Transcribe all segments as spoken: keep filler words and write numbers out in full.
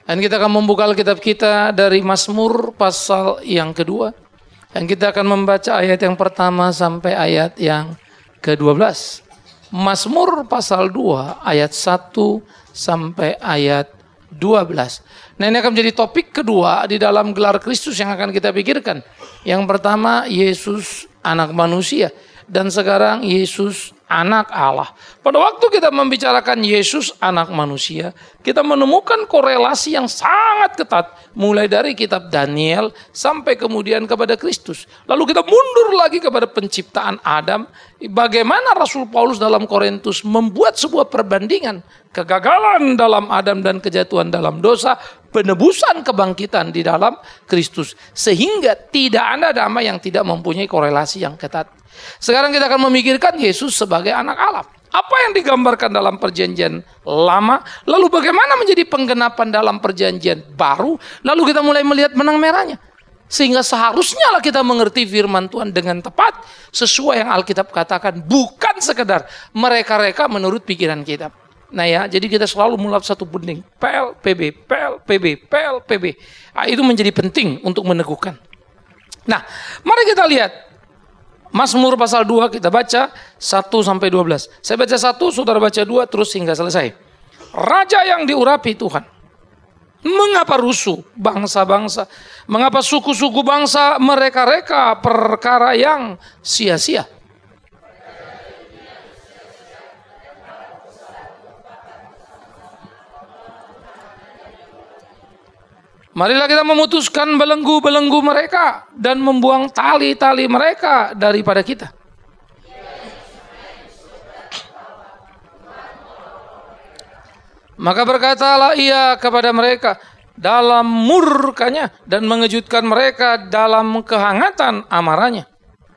Dan kita akan membuka Alkitab kita dari Mazmur pasal yang kedua. Dan kita akan membaca ayat yang pertama sampai ayat yang kedua belas. Mazmur pasal dua ayat satu sampai ayat dua belas. Nah, ini akan menjadi topik kedua di dalam gelar Kristus yang akan kita pikirkan. Yang pertama, Yesus anak manusia. Dan sekarang Yesus anak Allah. Pada waktu kita membicarakan Yesus anak manusia, kita menemukan korelasi yang sangat ketat. Mulai dari kitab Daniel sampai kemudian kepada Kristus. Lalu kita mundur lagi kepada penciptaan Adam. Bagaimana Rasul Paulus dalam Korintus membuat sebuah perbandingan. Kegagalan dalam Adam dan kejatuhan dalam dosa. Penebusan kebangkitan di dalam Kristus. Sehingga tidak ada damai yang tidak mempunyai korelasi yang ketat. Sekarang kita akan memikirkan Yesus sebagai anak Allah. Apa yang digambarkan dalam perjanjian lama, lalu bagaimana menjadi penggenapan dalam perjanjian baru, lalu kita mulai melihat benang merahnya. Sehingga seharusnya lah kita mengerti firman Tuhan dengan tepat, sesuai yang Alkitab katakan, bukan sekedar mereka-reka menurut pikiran kita. Nah ya, jadi kita selalu mulai satu bening, P L, P B, P L, P B, P L, P B. Nah, itu menjadi penting untuk meneguhkan. Nah, mari kita lihat. Mazmur pasal dua kita baca satu sampai dua belas. Saya baca satu, saudara baca dua terus hingga selesai. Raja yang diurapi Tuhan. Mengapa rusuh bangsa-bangsa? Mengapa suku-suku bangsa mereka-reka perkara yang sia-sia? Marilah kita memutuskan belenggu-belenggu mereka dan membuang tali-tali mereka daripada kita. Maka berkatalah ia kepada mereka dalam murkanya dan mengejutkan mereka dalam kehangatan amarahnya.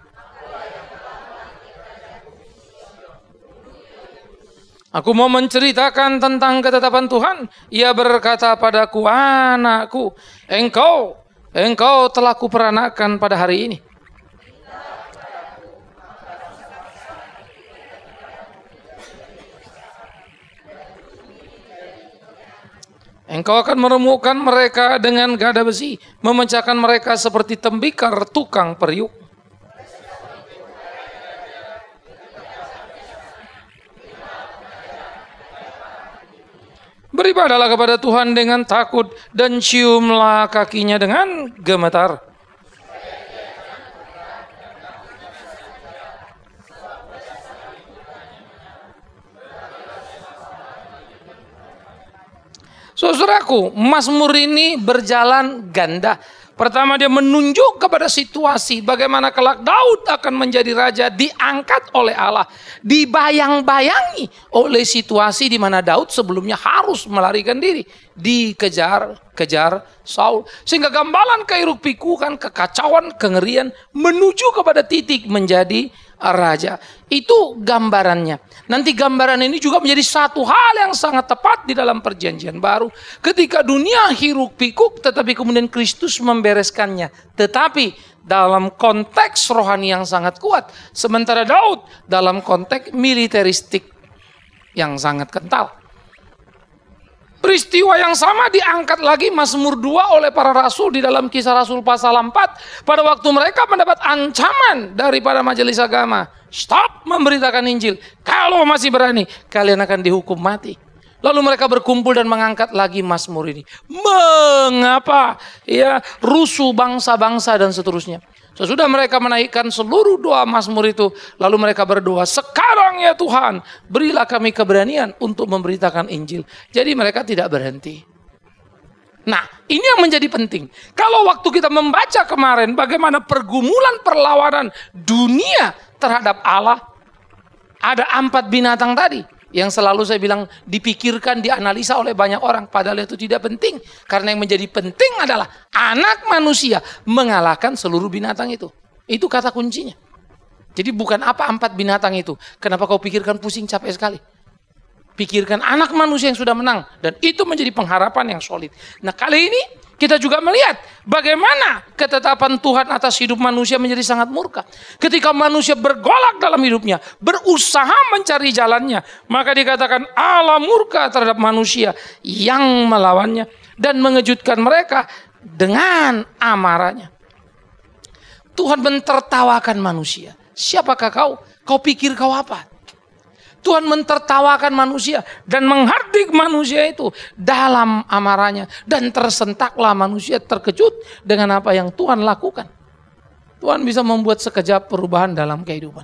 Aku mau menceritakan tentang ketetapan Tuhan. Ia berkata padaku, anakku, engkau, engkau telah kuperanakan pada hari ini. Engkau akan meremukkan mereka dengan gada besi, memecahkan mereka seperti tembikar tukang periuk. Beribadalah kepada Tuhan dengan takut dan ciumlah kakinya dengan gemetar. Saudaraku, Mazmur ini berjalan ganda. Pertama dia menunjuk kepada situasi bagaimana kelak Daud akan menjadi raja, diangkat oleh Allah, dibayang-bayangi oleh situasi di mana Daud sebelumnya harus melarikan diri, dikejar-kejar Saul. Sehingga gambaran keiruk pikukan, kekacauan, kengerian menuju kepada titik menjadi raja. Itu gambarannya. Nanti gambaran ini juga menjadi satu hal yang sangat tepat di dalam perjanjian baru. Ketika dunia hiruk pikuk tetapi kemudian Kristus membereskannya. Tetapi dalam konteks rohani yang sangat kuat. Sementara Daud dalam konteks militeristik yang sangat kental. Peristiwa yang sama diangkat lagi Mazmur dua oleh para rasul di dalam Kisah Rasul pasal empat. Pada waktu mereka mendapat ancaman daripada majelis agama. Stop memberitakan Injil. Kalau masih berani, kalian akan dihukum mati. Lalu mereka berkumpul dan mengangkat lagi Mazmur ini. Mengapa? Ya, rusuh bangsa-bangsa dan seterusnya. Sesudah mereka menaikkan seluruh doa Mazmur itu, lalu mereka berdoa, sekarang ya Tuhan, berilah kami keberanian untuk memberitakan Injil. Jadi mereka tidak berhenti. Nah, ini yang menjadi penting. Kalau waktu kita membaca kemarin, bagaimana pergumulan perlawanan dunia terhadap Allah, ada empat binatang tadi. Yang selalu saya bilang dipikirkan, dianalisa oleh banyak orang. Padahal itu tidak penting. Karena yang menjadi penting adalah anak manusia mengalahkan seluruh binatang itu. Itu kata kuncinya. Jadi bukan apa empat binatang itu. Kenapa kau pikirkan pusing capek sekali? Pikirkan anak manusia yang sudah menang. Dan itu menjadi pengharapan yang solid. Nah kali ini kita juga melihat bagaimana ketetapan Tuhan atas hidup manusia menjadi sangat murka. Ketika manusia bergolak dalam hidupnya, berusaha mencari jalannya, maka dikatakan Allah murka terhadap manusia yang melawannya. dan mengejutkan mereka dengan amarahnya. Tuhan mentertawakan manusia. Siapakah kau? Kau pikir kau apa? Tuhan mentertawakan manusia dan menghardik manusia itu dalam amarahnya. Dan tersentaklah manusia terkejut dengan apa yang Tuhan lakukan. Tuhan bisa membuat sekejap perubahan dalam kehidupan.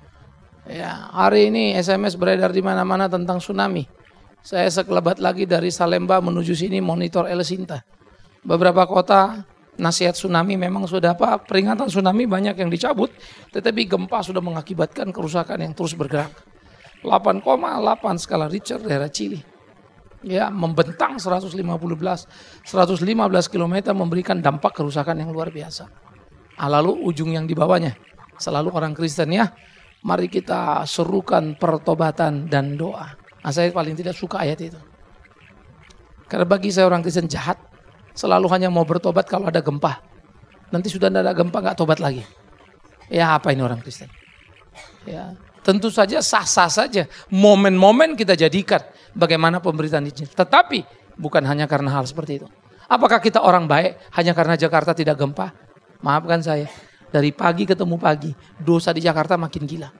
Ya, hari ini S M S beredar di mana-mana tentang tsunami. Saya sekelebat lagi dari Salemba menuju sini monitor El Sinta. Beberapa kota nasihat tsunami memang sudah apa, peringatan tsunami banyak yang dicabut, tetapi gempa sudah mengakibatkan kerusakan yang terus bergerak. delapan koma delapan skala Richter daerah Chili. Ya, membentang seratus lima belas kilometer memberikan dampak kerusakan yang luar biasa. Ah, lalu ujung yang di bawahnya selalu orang Kristen ya. Mari kita serukan pertobatan dan doa. Nah, saya paling tidak suka ayat itu. Karena bagi saya orang Kristen jahat selalu hanya mau bertobat kalau ada gempa. Nanti sudah tidak ada gempa nggak tobat lagi. Ya apa ini orang Kristen? Ya tentu saja sah-sah saja. Momen-momen kita jadikan bagaimana pemberitaan Injil. Tetapi bukan hanya karena hal seperti itu. Apakah kita orang baik hanya karena Jakarta tidak gempa? Maafkan saya. Dari pagi ketemu pagi, dosa di Jakarta makin gila.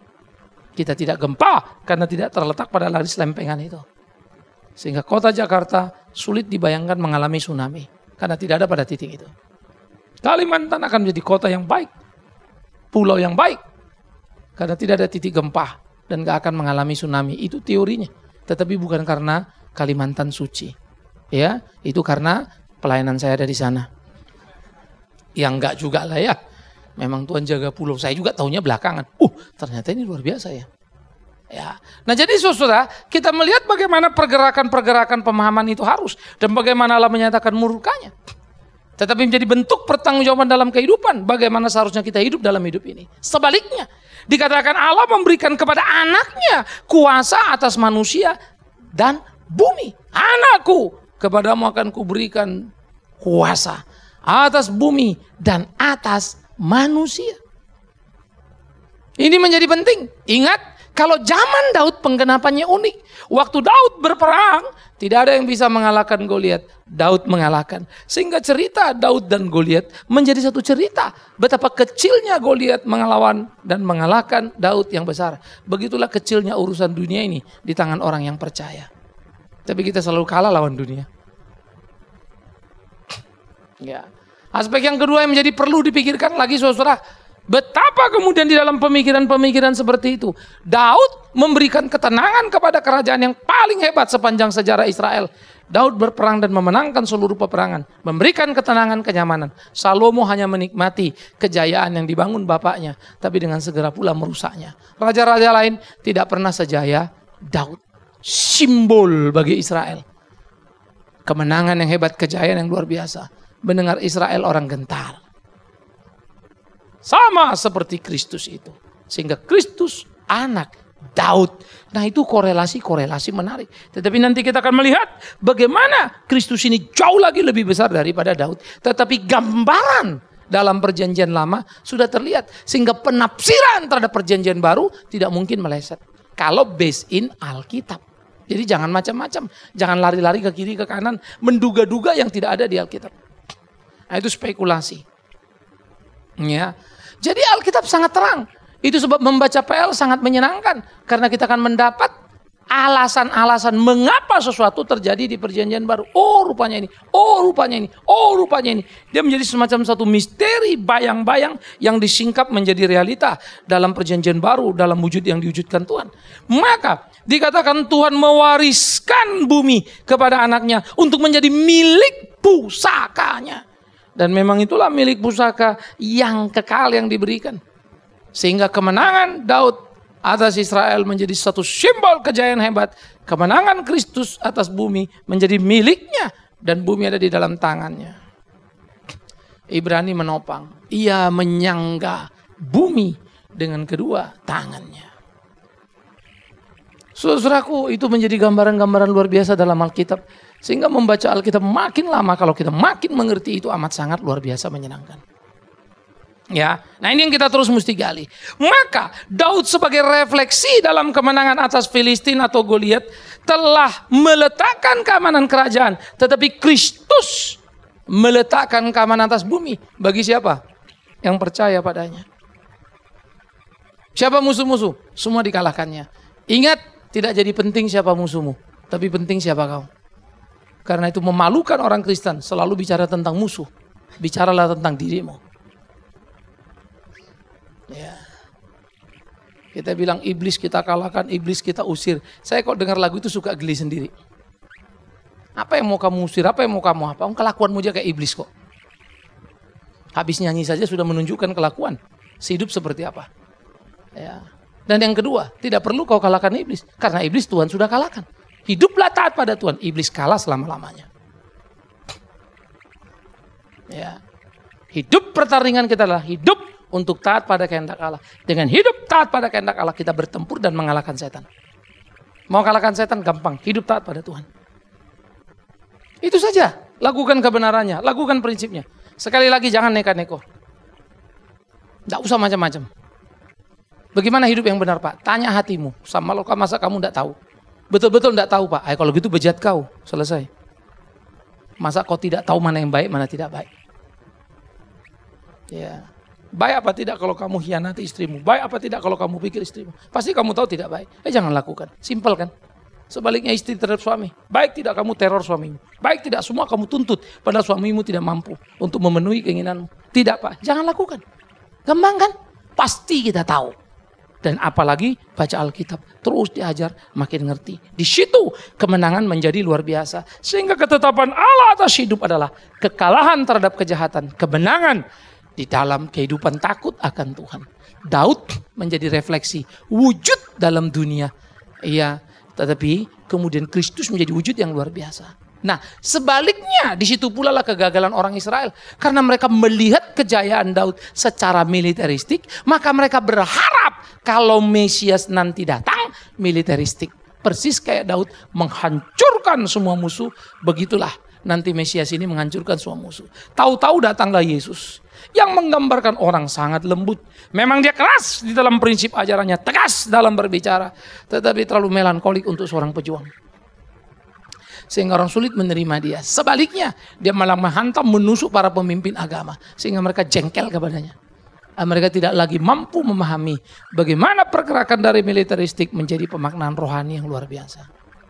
Kita tidak gempa karena tidak terletak pada laris lempengan itu. Sehingga kota Jakarta sulit dibayangkan mengalami tsunami. Karena tidak ada pada titik itu. Kalimantan akan menjadi kota yang baik. Pulau yang baik. Karena tidak ada titik gempa. Dan gak akan mengalami tsunami. Itu teorinya. Tetapi bukan karena Kalimantan suci. Ya, itu karena pelayanan saya ada di sana. Yang enggak juga lah ya. Memang Tuhan jaga pulau. Saya juga tahunya belakangan. Uh, ternyata ini luar biasa ya. Ya. Nah jadi saudara, kita melihat bagaimana pergerakan-pergerakan pemahaman itu harus. Dan bagaimana Allah menyatakan murkanya. Tetapi menjadi bentuk pertanggungjawaban dalam kehidupan. Bagaimana seharusnya kita hidup dalam hidup ini. Sebaliknya, dikatakan Allah memberikan kepada anaknya kuasa atas manusia dan bumi. Anakku, kepadamu akan kuberikan kuasa atas bumi dan atas manusia. Ini menjadi penting. Ingat, kalau zaman Daud penggenapannya unik. Waktu Daud berperang, tidak ada yang bisa mengalahkan Goliat. Daud mengalahkan. Sehingga cerita Daud dan Goliat menjadi satu cerita. Betapa kecilnya Goliat mengelawan dan mengalahkan Daud yang besar. Begitulah kecilnya urusan dunia ini di tangan orang yang percaya. Tapi kita selalu kalah lawan dunia. Ya. Aspek yang kedua yang menjadi perlu dipikirkan lagi saudara, betapa kemudian di dalam pemikiran-pemikiran seperti itu Daud memberikan ketenangan kepada kerajaan yang paling hebat sepanjang sejarah Israel. Daud berperang dan memenangkan seluruh peperangan, memberikan ketenangan, kenyamanan. Salomo hanya menikmati kejayaan yang dibangun bapaknya, tapi dengan segera pula merusaknya. Raja-raja lain tidak pernah sejaya Daud. Simbol bagi Israel. Kemenangan yang hebat, kejayaan yang luar biasa. Mendengar Israel orang gentar. Sama seperti Kristus itu. Sehingga Kristus anak Daud. Nah itu korelasi-korelasi menarik. Tetapi nanti kita akan melihat bagaimana Kristus ini jauh lagi lebih besar daripada Daud. Tetapi gambaran dalam perjanjian lama sudah terlihat. Sehingga penafsiran terhadap perjanjian baru tidak mungkin meleset. Kalau based in Alkitab. Jadi jangan macam-macam. Jangan lari-lari ke kiri ke kanan. Menduga-duga yang tidak ada di Alkitab. Nah, itu spekulasi. Ya. Jadi Alkitab sangat terang. Itu sebab membaca P L sangat menyenangkan. Karena kita akan mendapat alasan-alasan mengapa sesuatu terjadi di perjanjian baru. Oh rupanya ini, oh rupanya ini, oh rupanya ini. Dia menjadi semacam satu misteri, bayang-bayang yang disingkap menjadi realita dalam perjanjian baru, dalam wujud yang diwujudkan Tuhan. Maka dikatakan Tuhan mewariskan bumi kepada anaknya untuk menjadi milik pusakanya. Dan memang itulah milik pusaka yang kekal yang diberikan. Sehingga kemenangan Daud atas Israel menjadi satu simbol kejayaan hebat. Kemenangan Kristus atas bumi menjadi miliknya. Dan bumi ada di dalam tangannya. Ibrani menopang. Ia menyangga bumi dengan kedua tangannya. Saudaraku, itu menjadi gambaran-gambaran luar biasa dalam Alkitab. Sehingga membaca Alkitab makin lama, kalau kita makin mengerti, itu amat sangat luar biasa menyenangkan. Ya, nah ini yang kita terus mesti gali. Maka Daud sebagai refleksi dalam kemenangan atas Filistin atau Goliat telah meletakkan keamanan kerajaan, tetapi Kristus meletakkan keamanan atas bumi. Bagi siapa? Yang percaya padanya. Siapa musuh-musuh? Semua dikalahkannya. Ingat, tidak jadi penting siapa musuhmu, tapi penting siapa kau. Karena itu memalukan orang Kristen selalu bicara tentang musuh. Bicaralah tentang dirimu. Ya. Kita bilang iblis kita kalahkan, iblis kita usir. Saya kok dengar lagu itu suka geli sendiri. Apa yang mau kamu usir? Apa yang mau kamu apa? Kelakuanmu aja kayak iblis kok. Habis nyanyi saja sudah menunjukkan kelakuan. Sehidup seperti apa. Ya. Dan yang kedua, tidak perlu kau kalahkan iblis. Karena iblis Tuhan sudah kalahkan. Hiduplah taat pada Tuhan. Iblis kalah selama-lamanya. Ya. Hidup pertandingan kita adalah hidup untuk taat pada kehendak Allah. Dengan hidup taat pada kehendak Allah, kita bertempur dan mengalahkan setan. Mau kalahkan setan gampang. Hidup taat pada Tuhan. Itu saja. Lakukan kebenarannya. Lakukan prinsipnya. Sekali lagi jangan neka-neko. Tidak usah macam-macam. Bagaimana hidup yang benar, Pak? Tanya hatimu. Sama lo, masa kamu tidak tahu? Betul-betul tidak tahu, Pak. Ay, kalau gitu bejat kau. Selesai. Masa kau tidak tahu mana yang baik, mana tidak baik? Ya. Baik apa tidak kalau kamu hianati istrimu? Baik apa tidak kalau kamu pikir istrimu? Pasti kamu tahu tidak baik. Eh jangan lakukan. Simpel kan? Sebaliknya istri terhadap suami. Baik tidak kamu teror suamimu. Baik tidak semua kamu tuntut. Padahal suamimu tidak mampu untuk memenuhi keinginanmu. Tidak, Pak. Jangan lakukan. Gampang kan? Pasti kita tahu. Dan apalagi baca Alkitab. Terus diajar makin ngerti. Di situ kemenangan menjadi luar biasa. Sehingga ketetapan Allah atas hidup adalah kekalahan terhadap kejahatan. Kemenangan di dalam kehidupan takut akan Tuhan. Daud menjadi refleksi wujud dalam dunia. Iya. Tetapi kemudian Kristus menjadi wujud yang luar biasa. Nah, sebaliknya di situ pula lah kegagalan orang Israel. Karena mereka melihat kejayaan Daud secara militeristik, maka mereka berharap kalau Mesias nanti datang militeristik. Persis kayak Daud menghancurkan semua musuh, begitulah nanti Mesias ini menghancurkan semua musuh. Tahu-tahu datanglah Yesus yang menggambarkan orang sangat lembut. Memang dia keras di dalam prinsip ajarannya, tegas dalam berbicara, tetapi terlalu melankolik untuk seorang pejuang. Sehingga orang sulit menerima dia. Sebaliknya, dia malah menghantam, menusuk para pemimpin agama. Sehingga mereka jengkel kepadanya. Mereka tidak lagi mampu memahami bagaimana pergerakan dari militeristik menjadi pemaknaan rohani yang luar biasa.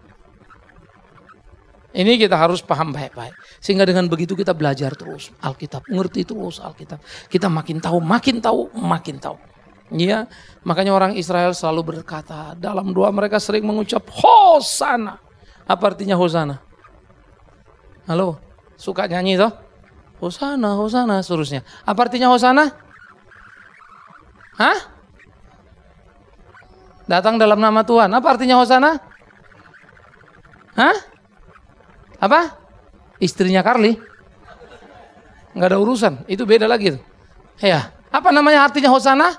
Ini kita harus paham baik-baik. Sehingga dengan begitu kita belajar terus Alkitab. Ngerti terus Alkitab. Kita makin tahu, makin tahu, makin tahu. Ya, makanya orang Israel selalu berkata, dalam doa mereka sering mengucap Hosana. Apa artinya Hosana? Halo, suka nyanyi toh? Hosana, Hosana, seterusnya. Apa artinya Hosana? Hah? Datang dalam nama Tuhan. Apa artinya Hosana? Hah? Apa? Istrinya Carly? Nggak ada urusan. Itu beda lagi. Ya. Apa namanya artinya Hosana?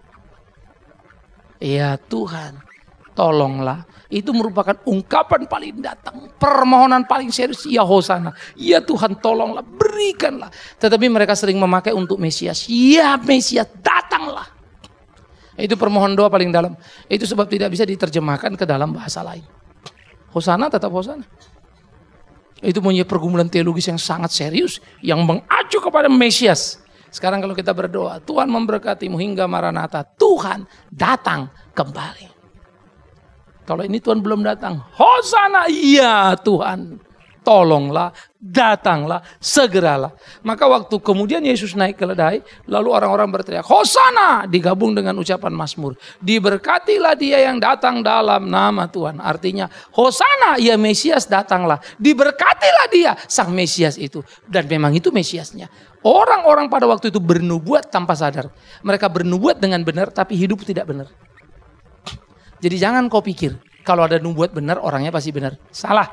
Ya Tuhan, tolonglah. Itu merupakan ungkapan paling datang, permohonan paling serius. Ya Hosana, ya Tuhan tolonglah, berikanlah. Tetapi mereka sering memakai untuk Mesias. Ya Mesias, datanglah. Itu permohonan doa paling dalam. Itu sebab tidak bisa diterjemahkan ke dalam bahasa lain. Hosana tetap Hosana. Itu punya pergumulan teologis yang sangat serius, yang mengacu kepada Mesias. Sekarang kalau kita berdoa, Tuhan memberkatimu hingga Maranatha, Tuhan datang kembali. Kalau ini Tuhan belum datang, Hosana, iya Tuhan, tolonglah, datanglah, segeralah. Maka waktu kemudian Yesus naik keledai, lalu orang-orang berteriak, Hosana, digabung dengan ucapan Mazmur. Diberkatilah dia yang datang dalam nama Tuhan. Artinya, Hosana, ya Mesias datanglah. Diberkatilah dia, sang Mesias itu. Dan memang itu Mesiasnya. Orang-orang pada waktu itu bernubuat tanpa sadar. Mereka bernubuat dengan benar, tapi hidup tidak benar. Jadi jangan kau pikir, kalau ada nubuat benar, orangnya pasti benar. Salah.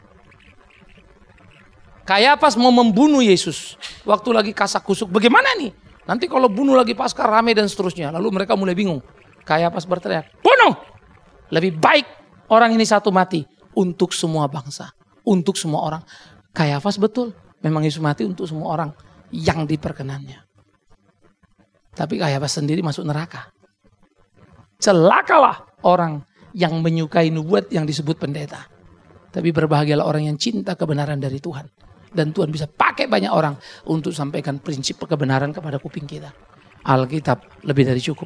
Kayapas mau membunuh Yesus. Waktu lagi kasak kusuk, bagaimana nih? Nanti kalau bunuh lagi Paskah rame dan seterusnya. Lalu mereka mulai bingung. Kayapas berteriak, bunuh! Lebih baik orang ini satu mati. Untuk semua bangsa. Untuk semua orang. Kayapas betul. Memang Yesus mati untuk semua orang yang diperkenannya. Tapi Kayapas sendiri masuk neraka. Celakalah orang yang menyukai nubuat yang disebut pendeta. Tapi berbahagialah orang yang cinta kebenaran dari Tuhan. Dan Tuhan bisa pakai banyak orang untuk sampaikan prinsip kebenaran kepada kuping kita. Alkitab lebih dari cukup.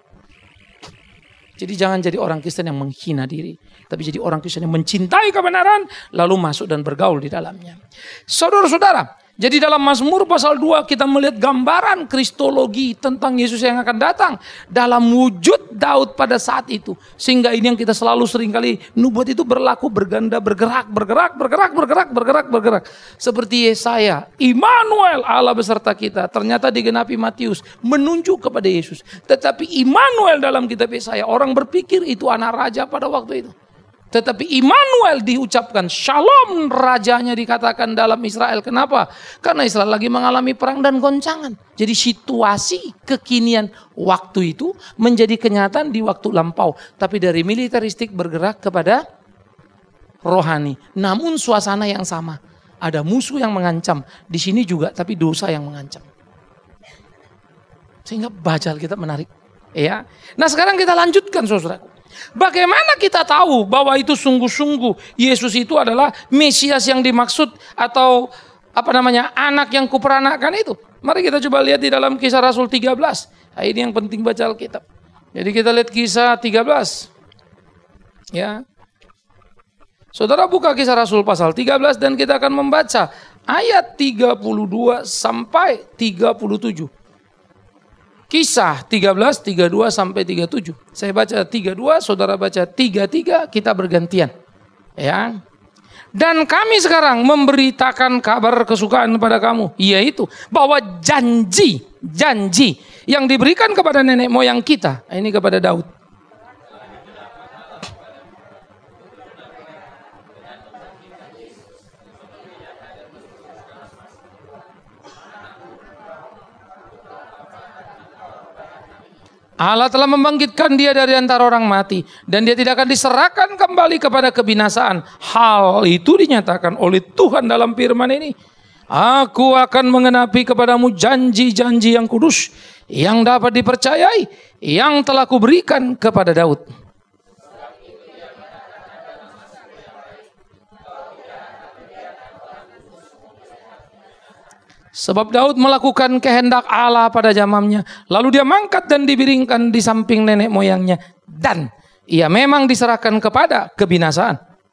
Jadi jangan jadi orang Kristen yang menghina diri. Tapi jadi orang Kristen yang mencintai kebenaran. Lalu masuk dan bergaul di dalamnya. Saudara-saudara. Jadi dalam Mazmur pasal dua kita melihat gambaran kristologi tentang Yesus yang akan datang. Dalam wujud Daud pada saat itu. Sehingga ini yang kita selalu seringkali. Nubuat itu berlaku berganda, bergerak, bergerak, bergerak, bergerak, bergerak, bergerak. Seperti Yesaya. Immanuel Allah beserta kita. Ternyata digenapi Matius. Menunjuk kepada Yesus. Tetapi Immanuel dalam kitab Yesaya. Orang berpikir itu anak raja pada waktu itu. Tetapi Immanuel diucapkan, Shalom rajanya dikatakan dalam Israel. Kenapa? Karena Israel lagi mengalami perang dan goncangan. Jadi situasi kekinian waktu itu menjadi kenyataan di waktu lampau. Tapi dari militeristik bergerak kepada rohani. Namun suasana yang sama. Ada musuh yang mengancam. Di sini juga tapi dosa yang mengancam. Sehingga baca Alkitab menarik. Ya. Nah sekarang kita lanjutkan saudaraku. Bagaimana kita tahu bahwa itu sungguh-sungguh Yesus itu adalah Mesias yang dimaksud atau apa namanya anak yang kuperanakan itu? Mari kita coba lihat di dalam Kisah Rasul tiga belas. Nah, ini yang penting baca Alkitab. Jadi kita lihat Kisah tiga belas. Ya. Saudara buka Kisah Rasul pasal tiga belas dan kita akan membaca ayat tiga puluh dua sampai tiga puluh tujuh. Kisah tiga belas, tiga puluh dua sampai tiga puluh tujuh. Saya baca tiga puluh dua, saudara baca tiga puluh tiga, kita bergantian. Ya. Dan kami sekarang memberitakan kabar kesukaan kepada kamu, yaitu bahwa janji, janji yang diberikan kepada nenek moyang kita, ini kepada Daud. Allah telah membangkitkan dia dari antara orang mati. Dan dia tidak akan diserahkan kembali kepada kebinasaan. Hal itu dinyatakan oleh Tuhan dalam firman ini. Aku akan mengenapi kepadamu janji-janji yang kudus. Yang dapat dipercayai. Yang telah kuberikan kepada Daud. Sebab Daud melakukan kehendak Allah pada zamannya. Lalu dia mangkat dan dibiringkan di samping nenek moyangnya. Dan ia memang diserahkan kepada kebinasaan.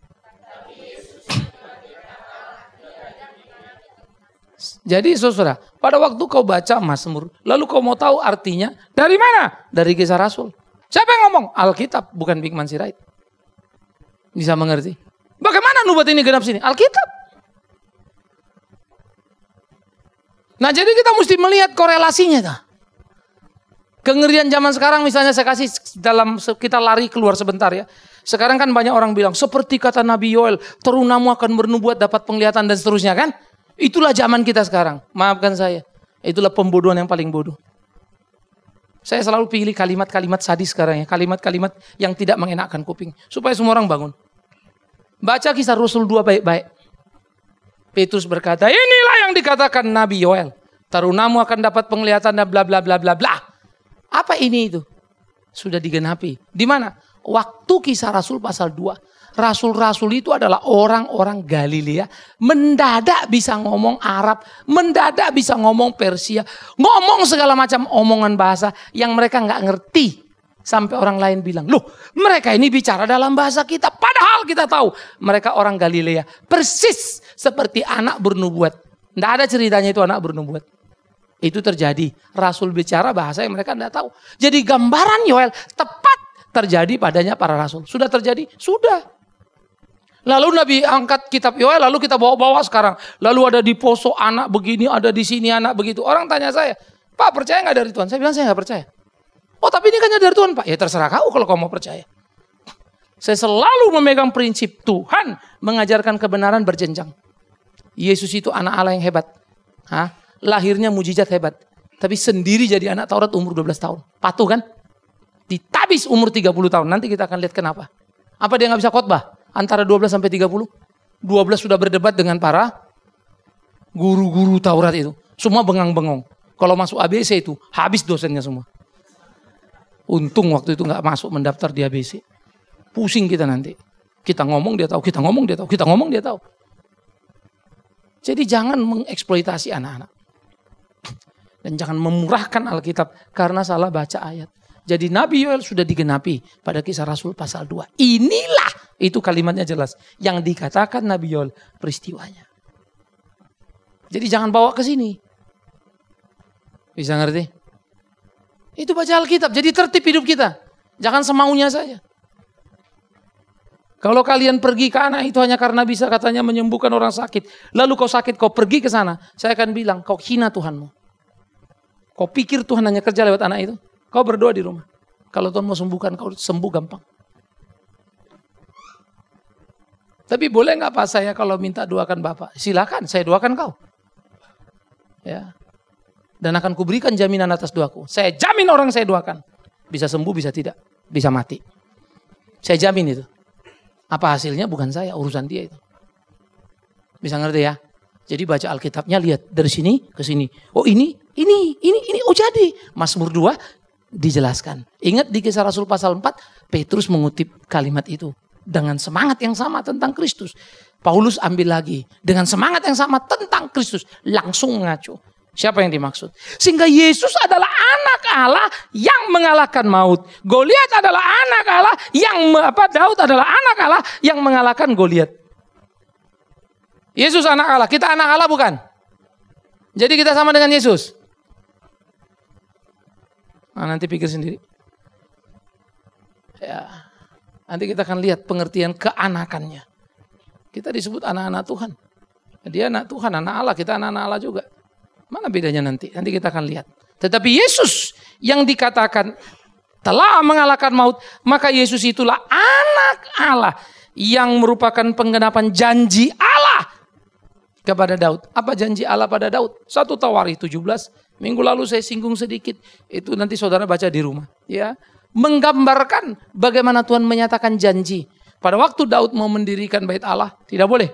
Jadi saudara, pada waktu kau baca Mazmur, lalu kau mau tahu artinya dari mana? Dari Kisah Rasul. Siapa yang ngomong? Alkitab, bukan Bigman Sirait. Bisa mengerti? Bagaimana nubuat ini genap sini? Alkitab. Nah jadi kita mesti melihat korelasinya. Nah. Kengerian zaman sekarang misalnya saya kasih dalam kita lari keluar sebentar ya. Sekarang kan banyak orang bilang seperti kata Nabi Yoel, terunamu akan bernubuat dapat penglihatan dan seterusnya kan. Itulah zaman kita sekarang. Maafkan saya. Itulah pembodohan yang paling bodoh. Saya selalu pilih kalimat-kalimat sadis sekarang ya. Kalimat-kalimat yang tidak mengenakkan kuping. Supaya semua orang bangun. Baca Kisah Rasul dua baik-baik. Petrus berkata, inilah yang dikatakan Nabi Yoel. Tarunamu akan dapat penglihatan dan bla bla bla bla bla. Apa ini itu? Sudah digenapi. Di mana? Waktu Kisah Rasul pasal dua. Rasul-rasul itu adalah orang-orang Galilea. Mendadak bisa ngomong Arab. Mendadak bisa ngomong Persia. Ngomong segala macam omongan bahasa yang mereka nggak ngerti. Sampai orang lain bilang, loh mereka ini bicara dalam bahasa kita. Padahal kita tahu mereka orang Galilea. Persis seperti anak bernubuat. Tidak ada ceritanya itu anak bernubuat. Itu terjadi. Rasul bicara bahasa yang mereka tidak tahu. Jadi gambaran Yoel tepat terjadi padanya para rasul. Sudah terjadi? Sudah. Lalu Nabi angkat kitab Yoel, lalu kita bawa-bawa sekarang. Lalu ada di Poso anak begini, ada di sini anak begitu. Orang tanya saya, Pak percaya nggak dari Tuhan? Saya bilang saya nggak percaya. Oh tapi ini kan dari Tuhan Pak. Ya terserah kau kalau kau mau percaya. Saya selalu memegang prinsip Tuhan mengajarkan kebenaran berjenjang. Yesus itu anak Allah yang hebat. Hah? Lahirnya mujizat hebat. Tapi sendiri jadi anak Taurat umur dua belas tahun. Patuh kan? Ditabis umur tiga puluh tahun. Nanti kita akan lihat kenapa. Apa dia gak bisa khotbah? Antara dua belas sampai tiga puluh. dua belas sudah berdebat dengan para guru-guru Taurat itu. Semua bengang-bengong. Kalau masuk A B C itu habis dosennya semua. Untung waktu itu gak masuk mendaftar di A B C. Pusing kita nanti. Kita ngomong dia tahu, kita ngomong dia tahu, kita ngomong dia tahu. Jadi jangan mengeksploitasi anak-anak. Dan jangan memurahkan Alkitab karena salah baca ayat. Jadi Nabi Yoel sudah digenapi pada Kisah Rasul pasal dua. Inilah, itu kalimatnya jelas. Yang dikatakan Nabi Yoel peristiwanya. Jadi jangan bawa ke sini. Bisa ngerti? Itu baca Alkitab, jadi tertib hidup kita. Jangan semaunya saja. Kalau kalian pergi ke anak itu hanya karena bisa katanya menyembuhkan orang sakit. Lalu kau sakit, kau pergi ke sana. Saya akan bilang, kau hina Tuhanmu. Kau pikir Tuhan hanya kerja lewat anak itu? Kau berdoa di rumah. Kalau Tuhan mau sembuhkan, kau sembuh gampang. Tapi boleh nggak Pak saya kalau minta doakan Bapak? Silakan, saya doakan kau. Ya. Dan akan kuberikan jaminan atas doaku. Saya jamin orang saya doakan. Bisa sembuh, bisa tidak. Bisa mati. Saya jamin itu. Apa hasilnya bukan saya, urusan dia itu. Bisa ngerti ya? Jadi baca Alkitabnya, lihat dari sini ke sini. Oh ini, ini, ini, ini. Oh jadi. Mazmur dua dijelaskan. Ingat di Kisah Rasul pasal empat, Petrus mengutip kalimat itu. Dengan semangat yang sama tentang Kristus. Paulus ambil lagi. Dengan semangat yang sama tentang Kristus. Langsung mengacu. Siapa yang dimaksud? Sehingga Yesus adalah anak Allah yang mengalahkan maut. Goliat adalah anak Allah yang apa? Daud adalah anak Allah yang mengalahkan Goliat. Yesus anak Allah, kita anak Allah bukan? Jadi kita sama dengan Yesus. Nah, nanti pikir sendiri. Ya, nanti kita akan lihat pengertian keanakannya. Kita disebut anak-anak Tuhan. Dia anak Tuhan, anak Allah, kita anak-anak Allah juga. Mana bedanya nanti? Nanti kita akan lihat. Tetapi Yesus yang dikatakan telah mengalahkan maut, maka Yesus itulah anak Allah yang merupakan penggenapan janji Allah kepada Daud. Apa janji Allah pada Daud? satu Tawarikh tujuh belas. Minggu lalu saya singgung sedikit. Itu nanti saudara baca di rumah. Ya, menggambarkan bagaimana Tuhan menyatakan janji. Pada waktu Daud mau mendirikan bait Allah, tidak boleh.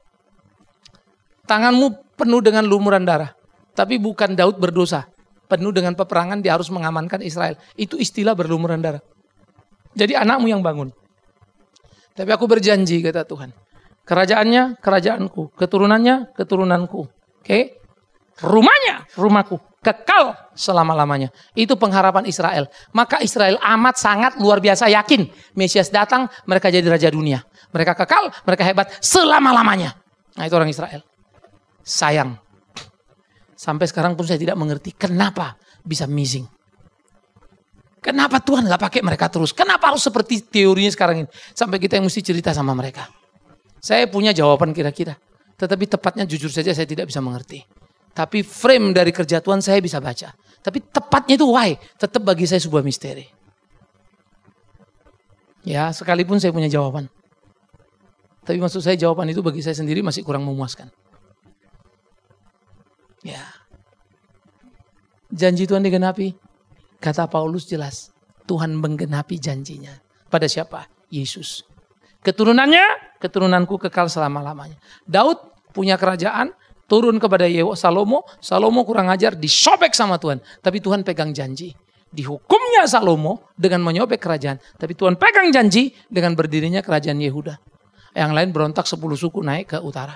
Tanganmu penuh dengan lumuran darah. Tapi bukan Daud berdosa. Penuh dengan peperangan, dia harus mengamankan Israel. Itu istilah berlumuran darah. Jadi anakmu yang bangun. Tapi aku berjanji, kata Tuhan. Kerajaannya, kerajaanku. Keturunannya, keturunanku. Oke? Rumahnya, rumahku. Kekal selama-lamanya. Itu pengharapan Israel. Maka Israel amat sangat luar biasa yakin. Mesias datang, mereka jadi raja dunia. Mereka kekal, mereka hebat selama-lamanya. Nah itu orang Israel. Sayang. Sampai sekarang pun saya tidak mengerti kenapa bisa missing. Kenapa Tuhan gak pakai mereka terus? Kenapa harus seperti teorinya sekarang ini? Sampai kita yang mesti cerita sama mereka. Saya punya jawaban kira-kira. Tetapi tepatnya jujur saja saya tidak bisa mengerti. Tapi frame dari kerja Tuhan saya bisa baca. Tapi tepatnya itu why? Tetap bagi saya sebuah misteri. Ya sekalipun saya punya jawaban. Tapi maksud saya jawaban itu bagi saya sendiri masih kurang memuaskan. Ya, janji Tuhan digenapi. Kata Paulus jelas, Tuhan menggenapi janjinya. Pada siapa? Yesus. Keturunannya, keturunanku kekal selama-lamanya. Daud punya kerajaan, turun kepada Salomo. Salomo kurang ajar, disobek sama Tuhan. Tapi Tuhan pegang janji. Dihukumnya Salomo dengan menyobek kerajaan. Tapi Tuhan pegang janji dengan berdirinya kerajaan Yehuda. Yang lain berontak sepuluh suku naik ke utara.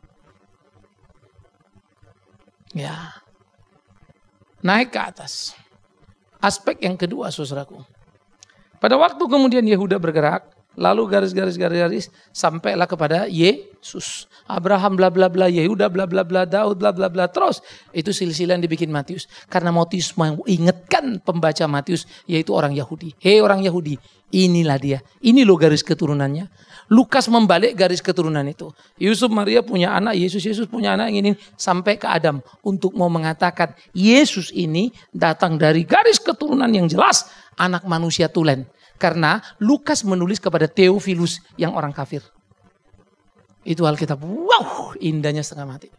Ya, naik ke atas. Aspek yang kedua, saudaraku. Pada waktu kemudian Yehuda bergerak, lalu garis-garis-garis sampailah kepada Yesus. Abraham bla bla bla, Yehuda bla bla bla, Daud bla bla bla. Terus itu silsilah yang dibikin Matius. Karena Matius mengingatkan pembaca Matius, yaitu orang Yahudi. Hei orang Yahudi, inilah dia. Ini loh garis keturunannya. Lukas membalik garis keturunan itu. Yusuf Maria punya anak, Yesus Yesus punya anak yang ini sampai ke Adam. Untuk mau mengatakan Yesus ini datang dari garis keturunan yang jelas. Anak manusia tulen. Karena Lukas menulis kepada Theophilus yang orang kafir. Itu Alkitab. Wow, indahnya setengah mati.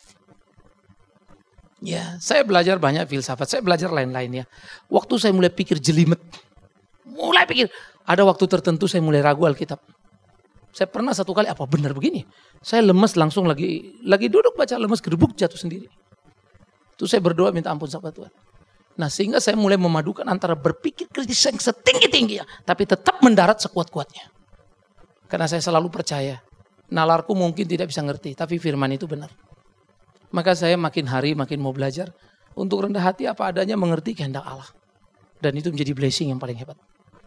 Ya, saya belajar banyak filsafat. Saya belajar lain-lain ya. Waktu saya mulai pikir jelimet. Mulai pikir. Ada waktu tertentu saya mulai ragu Alkitab. Saya pernah satu kali, apa benar begini? Saya lemes langsung lagi lagi duduk baca lemes gedebuk jatuh sendiri. Itu saya berdoa minta ampun sama Tuhan. Nah sehingga saya mulai memadukan antara berpikir kritis yang setinggi-tingginya. Tapi tetap mendarat sekuat-kuatnya. Karena saya selalu percaya, nalarku mungkin tidak bisa ngerti, tapi firman itu benar. Maka saya makin hari makin mau belajar untuk rendah hati apa adanya mengerti kehendak Allah. Dan itu menjadi blessing yang paling hebat.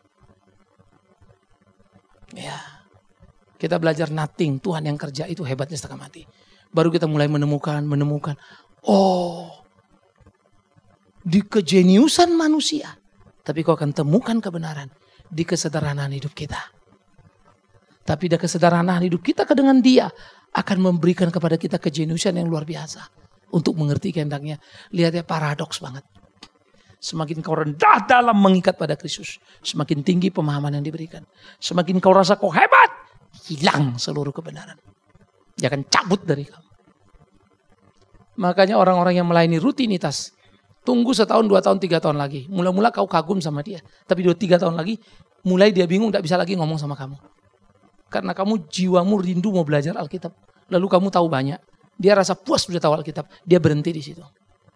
Ya, kita belajar nothing, Tuhan yang kerja, itu hebatnya setengah mati. Baru kita mulai menemukan, menemukan. Oh, di kejeniusan manusia. Tapi kau akan temukan kebenaran di kesederhanaan hidup kita. Tapi dari kesederhanaan hidup kita ke dengan dia akan memberikan kepada kita kejeniusan yang luar biasa. Untuk mengerti kehendaknya. Lihat ya, paradoks banget. Semakin kau rendah dalam mengikat pada Kristus, semakin tinggi pemahaman yang diberikan. Semakin kau rasa kau hebat, hilang seluruh kebenaran. Dia akan cabut dari kamu. Makanya orang-orang yang melayani rutinitas, tunggu setahun, dua tahun, tiga tahun lagi. Mula-mula kau kagum sama dia. Tapi dua, tiga tahun lagi, mulai dia bingung, tidak bisa lagi ngomong sama kamu. Karena kamu jiwamu rindu mau belajar Alkitab. Lalu kamu tahu banyak. Dia rasa puas sudah tahu Alkitab. Dia berhenti di situ.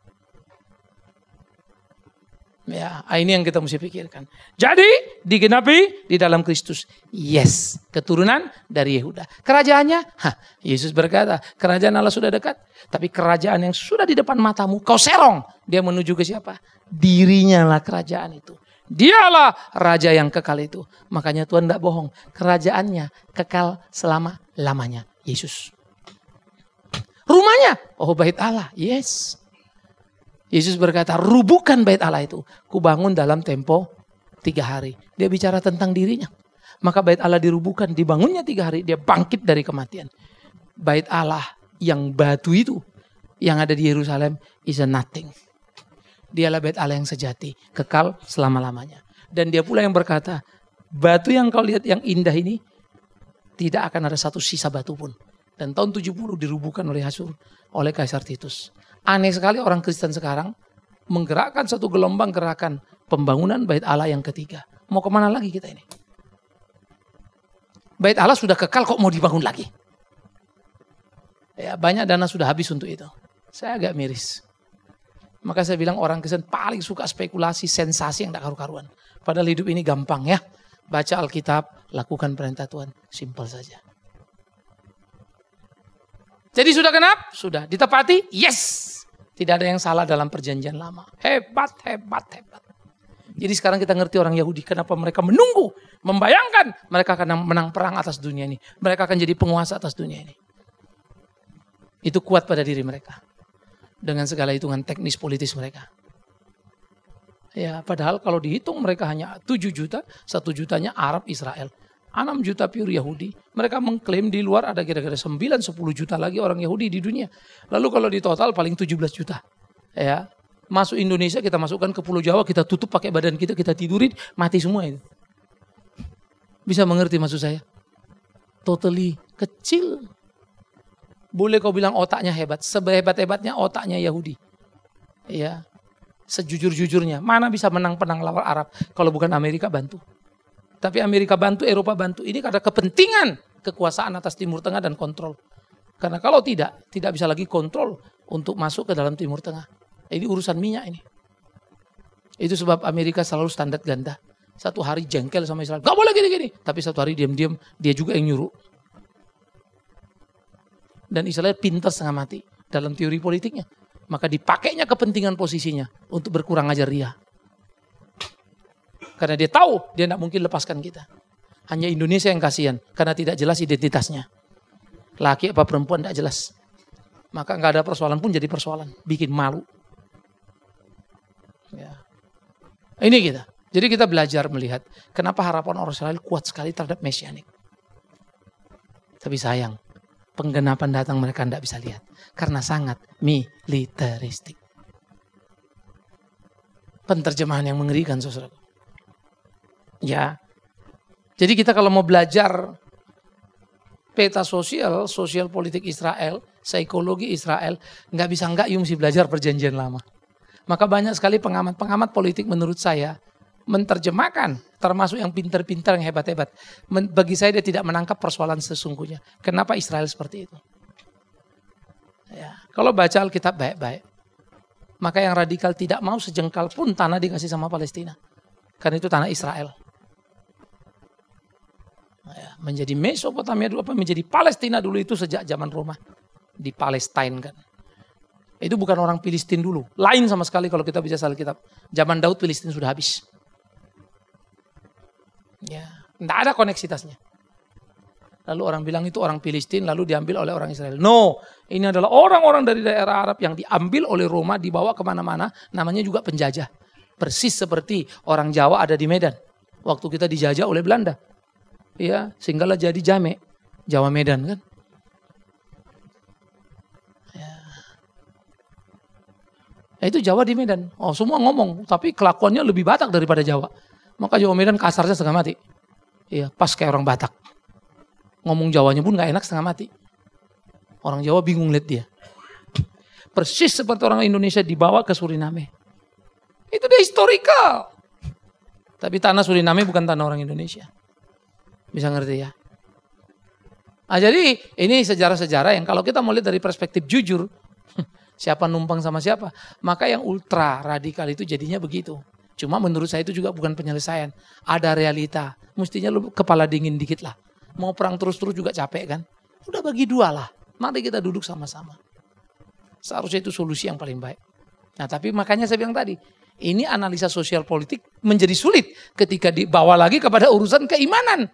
Ya, ini yang kita mesti pikirkan. Jadi, digenapi di dalam Kristus. Yes, keturunan dari Yehuda. Kerajaannya, hah, Yesus berkata, kerajaan Allah sudah dekat. Tapi kerajaan yang sudah di depan matamu, kau serong. Dia menuju ke siapa? Dirinya lah kerajaan itu. Dialah raja yang kekal itu. Makanya Tuhan tidak bohong. Kerajaannya kekal selama-lamanya. Yesus. Rumahnya, oh bait Allah. Yes. Yesus berkata, rubuhkan bait Allah itu. Kubangun dalam tempo tiga hari. Dia bicara tentang dirinya. Maka bait Allah dirubuhkan, dibangunnya tiga hari. Dia bangkit dari kematian. Bait Allah yang batu itu, yang ada di Yerusalem, is a nothing. Dialah bait Allah yang sejati, kekal selama-lamanya. Dan dia pula yang berkata, batu yang kau lihat yang indah ini, tidak akan ada satu sisa batu pun. Dan tahun tujuh puluh dirubuhkan oleh Hasur, oleh Kaisar Titus. Aneh sekali orang Kristen sekarang, menggerakkan satu gelombang gerakan pembangunan bait Allah yang ketiga. Mau kemana lagi kita ini? Bait Allah sudah kekal, kok mau dibangun lagi? Ya, banyak dana sudah habis untuk itu. Saya agak miris. Maka saya bilang orang Kristen paling suka spekulasi, sensasi yang tak karu-karuan. Padahal hidup ini gampang ya. Baca Alkitab, lakukan perintah Tuhan. Simpel saja. Jadi sudah genap? Sudah. Ditepati? Yes. Tidak ada yang salah dalam perjanjian lama. Hebat, hebat, hebat. Jadi sekarang kita ngerti orang Yahudi. Kenapa mereka menunggu. Membayangkan mereka akan menang perang atas dunia ini. Mereka akan jadi penguasa atas dunia ini. Itu kuat pada diri mereka. Dengan segala hitungan teknis politis mereka. Ya, padahal kalau dihitung mereka hanya tujuh juta, satu jutanya Arab Israel. enam juta pure Yahudi. Mereka mengklaim di luar ada kira-kira sembilan sepuluh juta lagi orang Yahudi di dunia. Lalu kalau di total paling tujuh belas juta. Ya, masuk Indonesia kita masukkan ke Pulau Jawa, kita tutup pakai badan kita, kita tidurin, mati semua itu. Bisa mengerti maksud saya? Totally kecil. Boleh kau bilang otaknya hebat. Sehebat-hebatnya otaknya Yahudi. Ya, sejujur-jujurnya. Mana bisa menang-penang lawan Arab kalau bukan Amerika bantu. Tapi Amerika bantu, Eropa bantu. Ini karena kepentingan kekuasaan atas Timur Tengah dan kontrol. Karena kalau tidak, tidak bisa lagi kontrol untuk masuk ke dalam Timur Tengah. Ini urusan minyak ini. Itu sebab Amerika selalu standar ganda. Satu hari jengkel sama Israel. Gak boleh gini-gini. Tapi satu hari diam-diam dia juga yang nyuruh. Dan Israel pintar setengah mati dalam teori politiknya. Maka dipakainya kepentingan posisinya untuk berkurang ajar dia. Karena dia tahu dia tidak mungkin lepaskan kita. Hanya Indonesia yang kasihan karena tidak jelas identitasnya. Laki apa perempuan tidak jelas. Maka nggak ada persoalan pun jadi persoalan. Bikin malu. Ya. Ini kita. Jadi kita belajar melihat kenapa harapan orang Israel kuat sekali terhadap Mesianik. Tapi sayang. Penggenapan datang mereka tidak bisa lihat. Karena sangat militeristik. Penterjemahan yang mengerikan, saudara. Ya. Jadi kita kalau mau belajar peta sosial, sosial politik Israel, psikologi Israel, nggak bisa nggak, yuk mesti belajar perjanjian lama. Maka banyak sekali pengamat-pengamat politik menurut saya menterjemahkan, termasuk yang pintar-pintar, yang hebat-hebat. Bagi saya dia tidak menangkap persoalan sesungguhnya. Kenapa Israel seperti itu? Ya, kalau baca Alkitab baik-baik, maka yang radikal tidak mau sejengkal pun tanah dikasih sama Palestina. Karena itu tanah Israel. Menjadi Mesopotamia dulu, apa menjadi Palestina dulu itu sejak zaman Roma. Di Palestine kan. Itu bukan orang Filistin dulu. Lain sama sekali kalau kita baca Alkitab. Zaman Daud Filistin sudah habis. Ya, tidak ada koneksitasnya. Lalu orang bilang itu orang Filistin lalu diambil oleh orang Israel. No, ini adalah orang-orang dari daerah Arab yang diambil oleh Roma, dibawa kemana-mana. Namanya juga penjajah. Persis seperti orang Jawa ada di Medan. Waktu kita dijajah oleh Belanda. Ya, sehinggalah jadi Jamek. Jawa Medan kan. Ya. Ya, itu Jawa di Medan. Oh, semua ngomong. Tapi kelakuannya lebih Batak daripada Jawa. Maka Jawa Medan kasarnya setengah mati. Iya, pas kayak orang Batak. Ngomong Jawanya pun gak enak setengah mati. Orang Jawa bingung lihat dia. Persis seperti orang Indonesia dibawa ke Suriname. Itu dia historical. Tapi tanah Suriname bukan tanah orang Indonesia. Bisa ngerti ya? Nah, jadi ini sejarah-sejarah yang kalau kita mau lihat dari perspektif jujur. Siapa numpang sama siapa. Maka yang ultra radikal itu jadinya begitu. Cuma menurut saya itu juga bukan penyelesaian. Ada realita. Mestinya lu kepala dingin dikit lah. Mau perang terus-terus juga capek kan. Udah bagi dua lah. Mari kita duduk sama-sama. Seharusnya itu solusi yang paling baik. Nah tapi makanya saya bilang tadi. Ini analisa sosial politik menjadi sulit. Ketika dibawa lagi kepada urusan keimanan.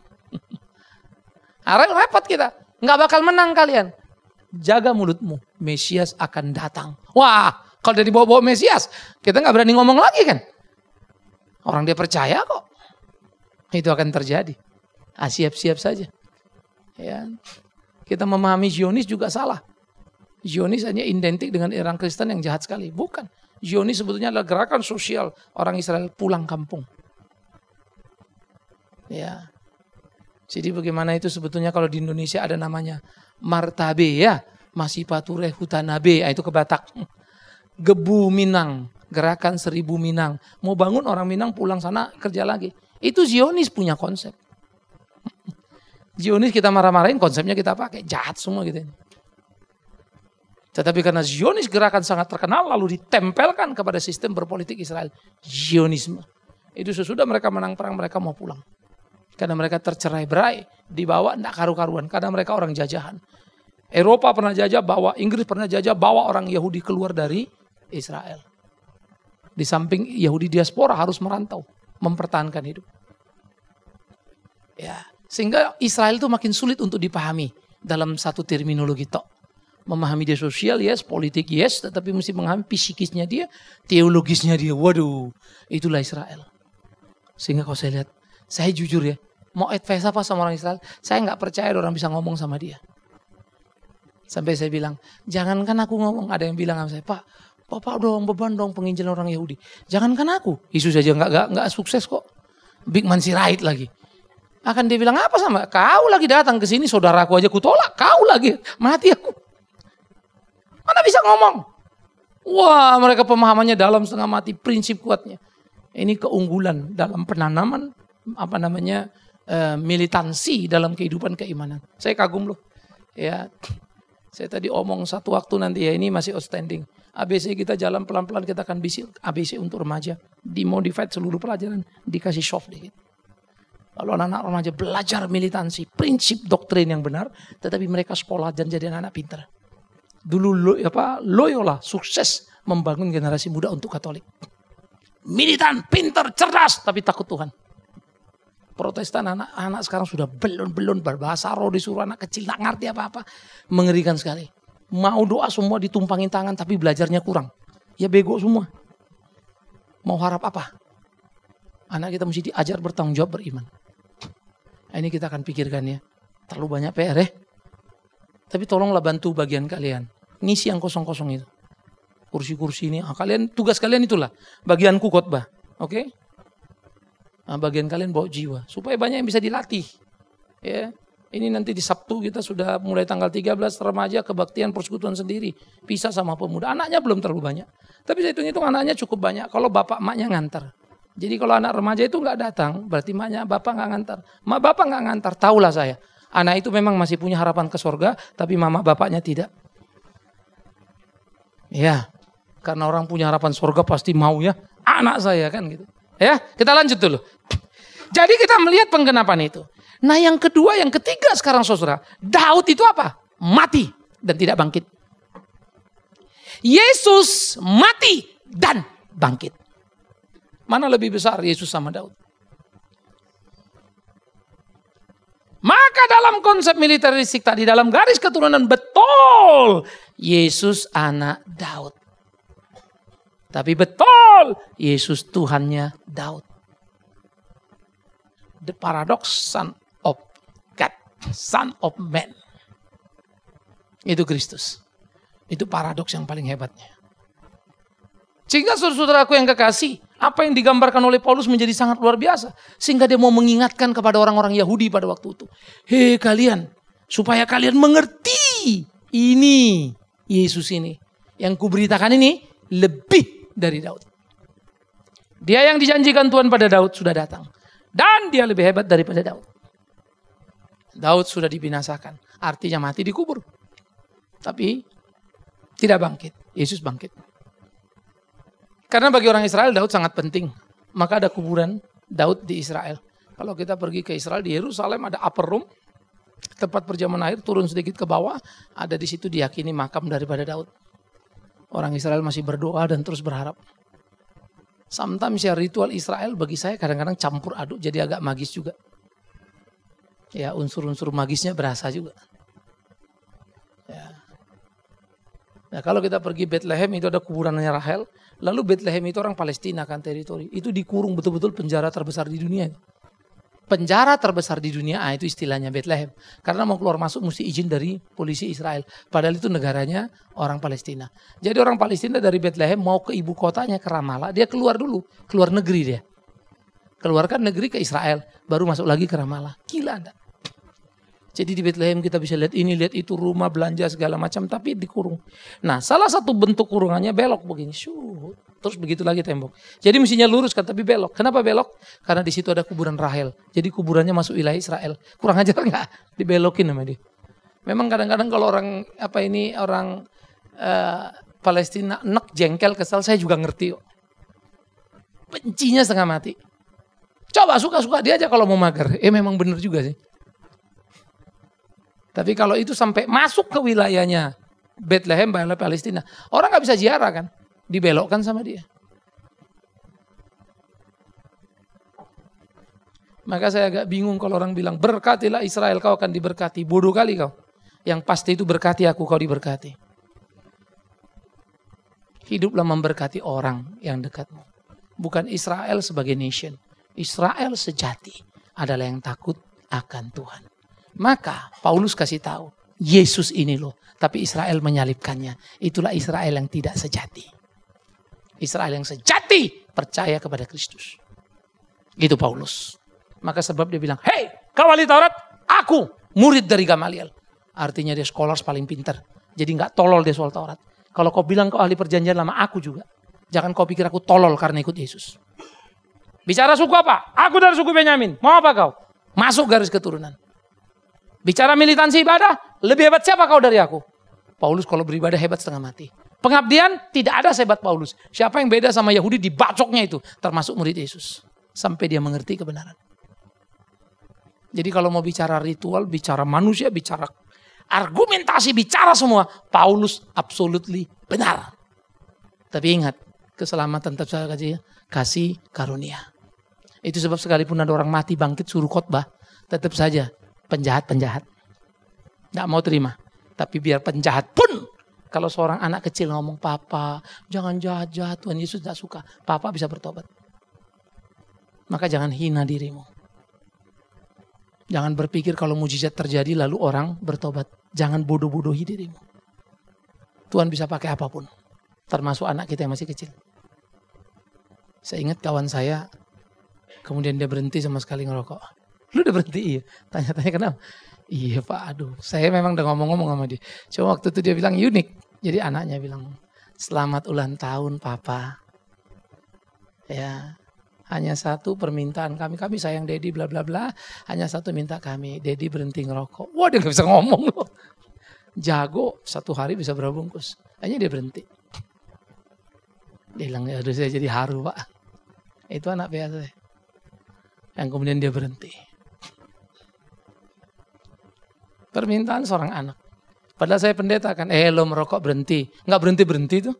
Repot kita. Nggak bakal menang kalian. Jaga mulutmu. Mesias akan datang. Wah kalau udah dibawa-bawa Mesias. Kita nggak berani ngomong lagi kan. Orang dia percaya kok. Itu akan terjadi. Ah, siap-siap saja. Ya. Kita memahami Zionis juga salah. Zionis hanya identik dengan orang Kristen yang jahat sekali. Bukan. Zionis sebetulnya adalah gerakan sosial orang Israel pulang kampung. Ya. Jadi bagaimana itu sebetulnya kalau di Indonesia ada namanya Martabe ya. Masih pature hutanabe. Itu ke Batak. Gebu Minang. Gerakan seribu Minang. Mau bangun orang Minang pulang sana kerja lagi. Itu Zionis punya konsep. Zionis kita marah-marahin konsepnya kita pakai. Jahat semua gitu. Tetapi karena Zionis gerakan sangat terkenal lalu ditempelkan kepada sistem berpolitik Israel. Zionisme. Itu sesudah mereka menang perang mereka mau pulang. Karena mereka tercerai-berai. Dibawa tidak karu-karuan. Karena mereka orang jajahan. Eropa pernah jajah bawa. Inggris pernah jajah bawa orang Yahudi keluar dari Israel. Di samping Yahudi diaspora harus merantau. Mempertahankan hidup. Ya. Sehingga Israel itu makin sulit untuk dipahami dalam satu terminologi tok. Memahami dia sosial yes, politik yes, tetapi mesti memahami psikisnya dia, teologisnya dia. Waduh, itulah Israel. Sehingga kalau saya lihat, saya jujur ya, mau advice apa sama orang Israel, saya nggak percaya orang bisa ngomong sama dia. Sampai saya bilang, jangankan aku ngomong, ada yang bilang sama saya, Pak, Bapak dong beban dong penginjilan orang Yahudi. Jangankan aku, Yesus aja nggak nggak nggak sukses kok. Big man Sirait lagi. Akan dia bilang apa sama? Kau lagi datang ke sini, saudaraku aja kutolak. Kau lagi mati aku. Mana bisa ngomong? Wah, mereka pemahamannya dalam setengah mati, prinsip kuatnya. Ini keunggulan dalam penanaman apa namanya uh, militansi dalam kehidupan keimanan. Saya kagum loh. Ya, saya tadi omong satu waktu nanti ya ini masih outstanding. A B C kita jalan pelan-pelan kita akan bisil A B C untuk remaja. Dimodified seluruh pelajaran, dikasih soft dikit. Lalu anak-anak remaja belajar militansi, prinsip doktrin yang benar, tetapi mereka sekolah dan jadi anak-anak pintar. Dulu lo, apa, Loyola sukses membangun generasi muda untuk Katolik. Militan, pintar, cerdas, tapi takut Tuhan. Protestan anak-anak sekarang sudah belon-belon berbahasa roh disuruh anak kecil, tak ngerti apa-apa. Mengerikan sekali. Mau doa semua ditumpangin tangan, tapi belajarnya kurang. Ya bego semua. Mau harap apa? Anak kita mesti diajar bertanggung jawab beriman. Ini kita akan pikirkan ya. Terlalu banyak P R ya. Tapi tolonglah bantu bagian kalian. Ngisi yang kosong-kosong itu. Kursi-kursi ini. Ah, kalian tugas kalian itulah. Bagianku khotbah. Oke? Okay? Nah, bagian kalian bawa jiwa. Supaya banyak yang bisa dilatih. Ya. Ini nanti di Sabtu kita sudah mulai tanggal tiga belas remaja kebaktian persekutuan sendiri. Pisah sama pemuda. Anaknya belum terlalu banyak. Tapi saya hitung-hitung anaknya cukup banyak. Kalau bapak emaknya ngantar. Jadi kalau anak remaja itu nggak datang, berarti maknya bapak nggak ngantar. Mak bapak nggak ngantar, tahulah saya. Anak itu memang masih punya harapan ke surga, tapi mama bapaknya tidak. Ya, karena orang punya harapan surga pasti mau ya, anak saya kan gitu. Ya, kita lanjut dulu. Jadi kita melihat penggenapan itu. Nah yang kedua, yang ketiga sekarang saudara. Daud itu apa? Mati dan tidak bangkit. Yesus mati dan bangkit. Mana lebih besar Yesus sama Daud? Maka dalam konsep militeristik tadi, dalam garis keturunan betul Yesus anak Daud. Tapi betul Yesus Tuhannya Daud. The paradox son of God, son of man. Itu Kristus. Itu paradoks yang paling hebatnya. Sehingga saudara-saudaraku yang kekasih, apa yang digambarkan oleh Paulus menjadi sangat luar biasa. Sehingga dia mau mengingatkan kepada orang-orang Yahudi pada waktu itu. Hei kalian, supaya kalian mengerti ini, Yesus ini. Yang kuberitakan ini lebih dari Daud. Dia yang dijanjikan Tuhan pada Daud sudah datang. Dan dia lebih hebat daripada Daud. Daud sudah dibinasakan. Artinya mati dikubur. Tapi tidak bangkit. Yesus bangkit. Karena bagi orang Israel Daud sangat penting. Maka ada kuburan Daud di Israel. Kalau kita pergi ke Israel, di Yerusalem ada upper room. Tempat perjamuan air, turun sedikit ke bawah. Ada di situ diyakini makam daripada Daud. Orang Israel masih berdoa dan terus berharap. Sometimes ya ritual Israel bagi saya kadang-kadang campur aduk. Jadi agak magis juga. Ya unsur-unsur magisnya berasa juga. Ya. Nah kalau kita pergi Bethlehem itu ada kuburannya Rahel. Lalu Bethlehem itu orang Palestina kan teritori. Itu dikurung betul-betul penjara terbesar di dunia. Penjara terbesar di dunia ah, itu istilahnya Bethlehem. Karena mau keluar masuk mesti izin dari polisi Israel. Padahal itu negaranya orang Palestina. Jadi orang Palestina dari Bethlehem mau ke ibu kotanya ke Ramallah. Dia keluar dulu. Keluar negeri dia. Keluarkan negeri ke Israel. Baru masuk lagi ke Ramallah. Gila anda. Jadi di Bethlehem kita bisa lihat ini, lihat itu, rumah, belanja, segala macam. Tapi dikurung. Nah salah satu bentuk kurungannya belok begini. Syuh. Terus begitu lagi tembok. Jadi mestinya lurus kan, tapi belok. Kenapa belok? Karena di situ ada kuburan Rahel. Jadi kuburannya masuk wilayah Israel. Kurang ajar nggak? Dibelokin sama dia. Memang kadang-kadang kalau orang apa ini orang uh, Palestina nek jengkel kesal, saya juga ngerti. Bencinya setengah mati. Coba suka-suka dia aja kalau mau mager. Eh memang bener juga sih. Tapi kalau itu sampai masuk ke wilayahnya Bethlehem, wilayah Palestina, orang nggak bisa ziarah kan, dibelokkan sama dia. Maka saya agak bingung kalau orang bilang berkatilah Israel, kau akan diberkati. Bodoh kali kau. Yang pasti itu berkati aku, kau diberkati. Hiduplah memberkati orang yang dekatmu. Bukan Israel sebagai nation. Israel sejati adalah yang takut akan Tuhan. Maka Paulus kasih tahu, Yesus ini loh, tapi Israel menyalibkannya. Itulah Israel yang tidak sejati. Israel yang sejati percaya kepada Kristus. Gitu Paulus. Maka sebab dia bilang, hei kau ahli Taurat, aku murid dari Gamaliel. Artinya dia scholars paling pintar. Jadi gak tolol dia soal Taurat. Kalau kau bilang kau ahli perjanjian lama, aku juga. Jangan kau pikir aku tolol karena ikut Yesus. Bicara suku apa? Aku dari suku Benyamin. Mau apa kau? Masuk garis keturunan. Bicara militansi ibadah, lebih hebat siapa kau dari aku? Paulus kalau beribadah hebat setengah mati. Pengabdian tidak ada sehebat Paulus. Siapa yang beda sama Yahudi dibacoknya itu, termasuk murid Yesus. Sampai dia mengerti kebenaran. Jadi kalau mau bicara ritual, bicara manusia, bicara argumentasi, bicara semua, Paulus absolutely benar. Tapi ingat, keselamatan tetap saja kasih karunia. Itu sebab sekalipun ada orang mati bangkit suruh khotbah, tetap saja penjahat-penjahat nggak mau terima. Tapi biar penjahat pun, kalau seorang anak kecil ngomong, papa jangan jahat-jahat, Tuhan Yesus tidak suka, papa bisa bertobat. Maka jangan hina dirimu. Jangan berpikir kalau mujizat terjadi lalu orang bertobat. Jangan bodoh-bodohi dirimu. Tuhan bisa pakai apapun, termasuk anak kita yang masih kecil. Saya ingat kawan saya, kemudian dia berhenti sama sekali ngerokok. Lu udah berhenti? Iya. Tanya-tanya kenapa? Iya pak, aduh. Saya memang udah ngomong-ngomong sama dia. Cuma waktu itu dia bilang unik. Jadi anaknya bilang, selamat ulang tahun papa. Ya, hanya satu permintaan kami. Kami sayang Dedi bla bla bla. Hanya satu minta kami. Dedi berhenti ngerokok. Wah dia gak bisa ngomong loh. Jago, satu hari bisa berapa bungkus. Hanya dia berhenti. Dia bilang, aduh saya jadi haru pak. Itu anak biasa. Yang kemudian dia berhenti. Permintaan seorang anak. Padahal saya pendeta kan, eh lo merokok berhenti. Nggak berhenti-berhenti tuh.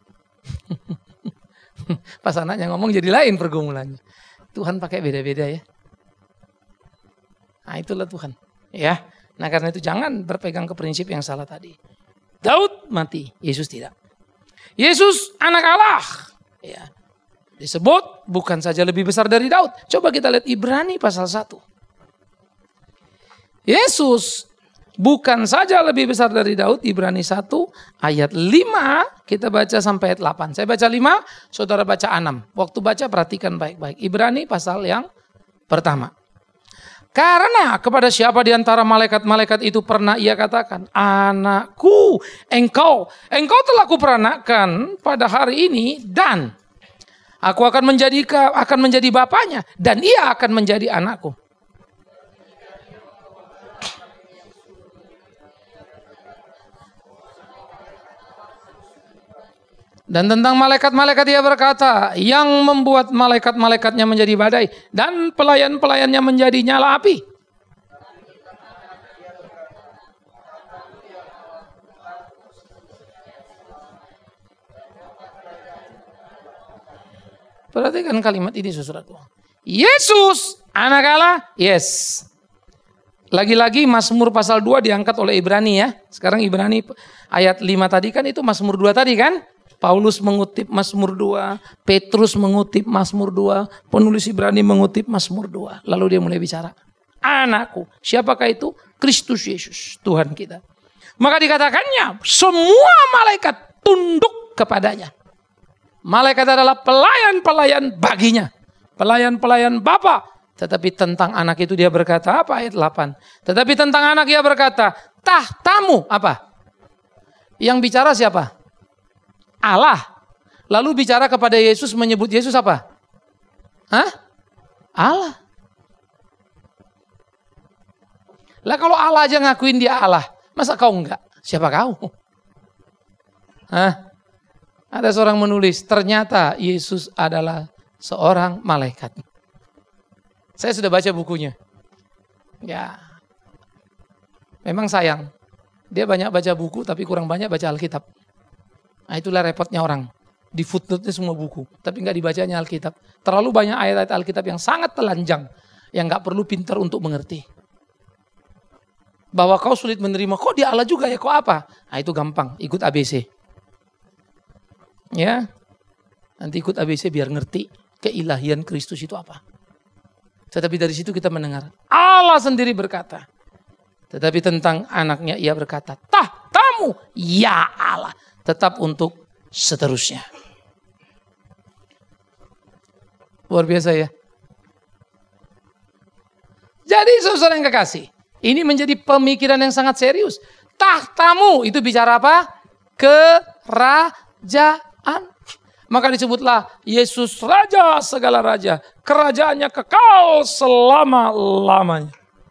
Pas anaknya ngomong jadi lain pergumulannya. Tuhan pakai beda-beda ya. Nah itulah Tuhan. Ya. Nah karena itu jangan berpegang ke prinsip yang salah tadi. Daud mati, Yesus tidak. Yesus anak Allah. Ya. Disebut bukan saja lebih besar dari Daud. Coba kita lihat Ibrani pasal satu. Yesus bukan saja lebih besar dari Daud. Ibrani satu ayat lima. Kita baca sampai ayat delapan. Saya baca lima, saudara baca enam. Waktu baca perhatikan baik-baik. Ibrani pasal yang pertama. Karena kepada siapa di antara malaikat-malaikat itu pernah ia katakan, anakku, engkau, engkau telah kuperanakan pada hari ini dan aku akan menjadi akan menjadi bapaknya dan ia akan menjadi anakku. Dan tentang malaikat-malaikat ia berkata, yang membuat malaikat-malaikatnya menjadi badai dan pelayan-pelayannya menjadi nyala api. Perhatikan kalimat ini saudaraku. Yesus anak Allah, yes. Lagi-lagi Mazmur pasal dua diangkat oleh Ibrani ya. Sekarang Ibrani ayat lima tadi kan itu Mazmur dua tadi kan. Paulus mengutip Mazmur dua, Petrus mengutip Mazmur dua, penulis Ibrani mengutip Mazmur dua. Lalu dia mulai bicara, anakku, siapakah itu? Kristus Yesus, Tuhan kita. Maka dikatakannya, semua malaikat tunduk kepadanya. Malaikat adalah pelayan-pelayan baginya. Pelayan-pelayan Bapa. Tetapi tentang anak itu dia berkata, apa ayat delapan? Tetapi tentang anak dia berkata, tahtamu, apa? Yang bicara siapa? Allah. Lalu bicara kepada Yesus, menyebut Yesus apa? Hah? Allah. Lah kalau Allah aja ngakuin dia Allah, masa kau enggak? Siapa kau? Hah? Ada seorang menulis, ternyata Yesus adalah seorang malaikat. Saya sudah baca bukunya. Ya. Memang sayang. Dia banyak baca buku tapi kurang banyak baca Alkitab. Nah itulah repotnya orang. Di footnote-nya semua buku. Tapi nggak dibacanya Alkitab. Terlalu banyak ayat-ayat Alkitab yang sangat telanjang. Yang nggak perlu pintar untuk mengerti. Bahwa kau sulit menerima. Kok dia Allah juga ya? Kok apa? Nah itu gampang. Ikut A B C. Ya. Nanti ikut A B C biar ngerti. Keilahian Kristus itu apa. Tetapi dari situ kita mendengar. Allah sendiri berkata. Tetapi tentang anaknya ia berkata. Tahtamu ya Allah. Tetap untuk seterusnya. Luar biasa ya. Jadi saudara yang kekasih. Ini menjadi pemikiran yang sangat serius. Tahtamu itu bicara apa? Kerajaan. Maka disebutlah Yesus Raja segala raja. Kerajaannya kekal selama-lamanya.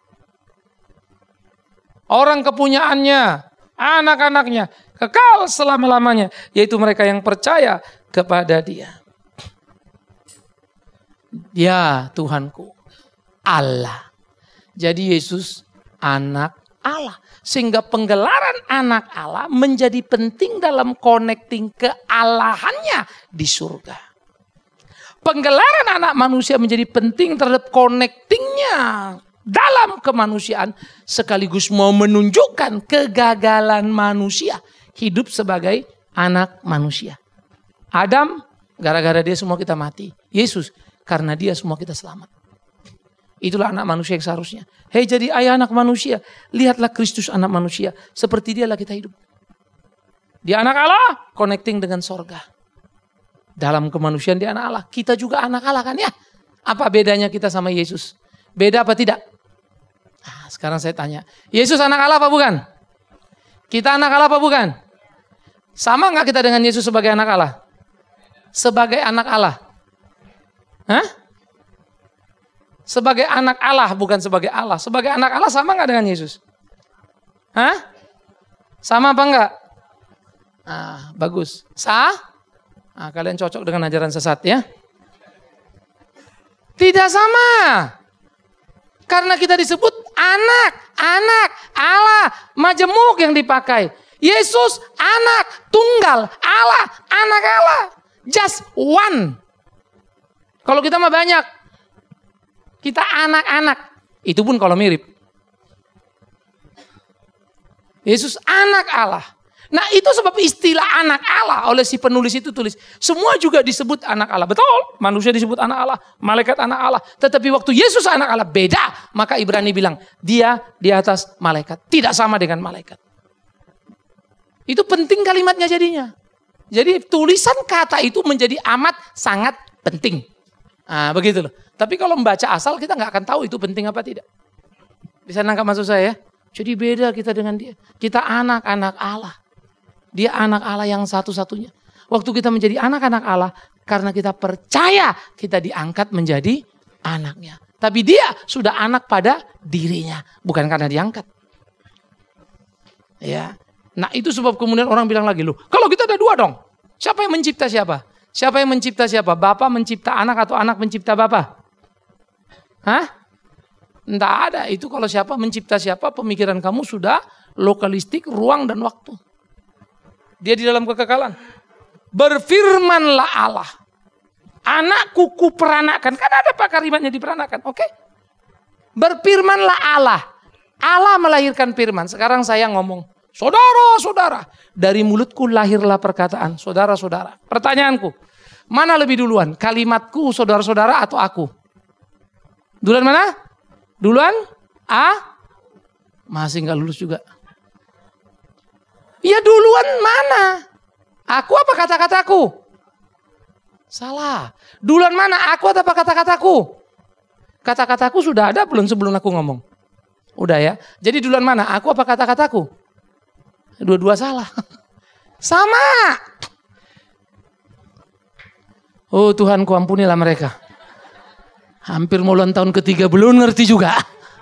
Orang kepunyaannya, anak-anaknya, kekal selama-lamanya. Yaitu mereka yang percaya kepada dia. Ya Tuhanku, Allah. Jadi Yesus anak Allah. Sehingga penggelaran anak Allah menjadi penting dalam connecting kealahannya di surga. Penggelaran anak manusia menjadi penting terhadap connectingnya dalam kemanusiaan. Sekaligus mau menunjukkan kegagalan manusia hidup sebagai anak manusia. Adam, gara-gara dia semua kita mati. Yesus, karena dia semua kita selamat. Itulah anak manusia yang seharusnya. Hei jadi ayah anak manusia. Lihatlah Kristus anak manusia. Seperti dialah kita hidup. Dia anak Allah. Connecting dengan sorga. Dalam kemanusiaan dia anak Allah. Kita juga anak Allah kan ya. Apa bedanya kita sama Yesus? Beda apa tidak? Nah, sekarang saya tanya. Yesus anak Allah apa bukan? Kita anak Allah apa bukan? Sama nggak kita dengan Yesus sebagai anak Allah? Sebagai anak Allah. Hah? Sebagai anak Allah, bukan sebagai Allah. Sebagai anak Allah sama nggak dengan Yesus? Hah? Sama apa enggak? Ah, bagus. Sah? Ah, kalian cocok dengan ajaran sesat ya? Tidak sama. Karena kita disebut anak. anak Allah, majemuk yang dipakai. Yesus anak tunggal Allah, anak Allah. Just one. Kalau kita mah banyak. Kita anak-anak. Itu pun kalau mirip. Yesus anak Allah. Nah itu sebab istilah anak Allah oleh si penulis itu tulis. Semua juga disebut anak Allah. Betul, manusia disebut anak Allah, malaikat anak Allah. Tetapi waktu Yesus anak Allah beda. Maka Ibrani bilang, dia di atas malaikat. Tidak sama dengan malaikat. Itu penting kalimatnya jadinya. Jadi tulisan kata itu menjadi amat sangat penting. Nah begitu loh. Tapi kalau membaca asal kita nggak akan tahu itu penting apa tidak. Bisa nangkap maksud saya? Jadi beda kita dengan dia. Kita anak-anak Allah. Dia anak Allah yang satu-satunya. Waktu kita menjadi anak-anak Allah, karena kita percaya kita diangkat menjadi anaknya. Tapi dia sudah anak pada dirinya, bukan karena diangkat. Ya. Nah itu sebab kemudian orang bilang lagi, loh, kalau kita ada dua dong. Siapa yang mencipta siapa? Siapa yang mencipta siapa? Bapak mencipta anak atau anak mencipta bapak? Hah? Entah ada. Itu kalau siapa mencipta siapa, pemikiran kamu sudah lokalistik, ruang dan waktu. Dia di dalam kekekalan. Berfirmanlah Allah. Anakku kuperanakan. Kan ada pak kalimatnya diperanakan. Oke. Okay? Berfirmanlah Allah. Allah melahirkan firman. Sekarang saya ngomong. Saudara-saudara. Dari mulutku lahirlah perkataan. Saudara-saudara. Pertanyaanku. Mana lebih duluan? Kalimatku saudara-saudara atau aku? Duluan mana? Duluan? A? Masih gak lulus juga. Ya duluan mana? Aku apa kata-kataku? Salah. Duluan mana? Aku atau apa kata-kataku? Kata-kataku sudah ada belum sebelum aku ngomong? Udah ya. Jadi duluan mana? Aku apa kata-kataku? Dua-dua salah. Sama. Oh Tuhan, ku ampunilah mereka. Hampir mulai tahun ketiga belum ngerti juga.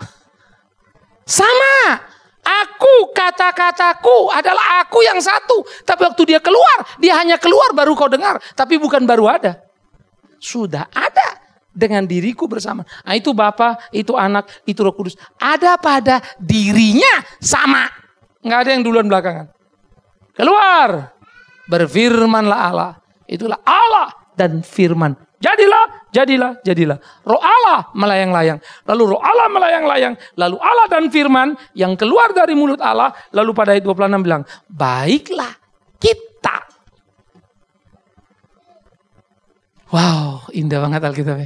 Sama. Aku, kata-kataku adalah aku yang satu. Tapi waktu dia keluar, dia hanya keluar baru kau dengar. Tapi bukan baru ada. Sudah ada dengan diriku bersama. Nah itu Bapa, itu Anak, itu Roh Kudus. Ada pada dirinya sama. Nggak ada yang duluan belakangan. Keluar. Berfirmanlah Allah. Itulah Allah dan firman. Jadilah, jadilah, jadilah. Roh Allah melayang-layang. Lalu roh Allah melayang-layang. Lalu Allah dan firman yang keluar dari mulut Allah. Lalu pada ayat dua puluh enam bilang, baiklah kita. Wow, indah banget Alkitab.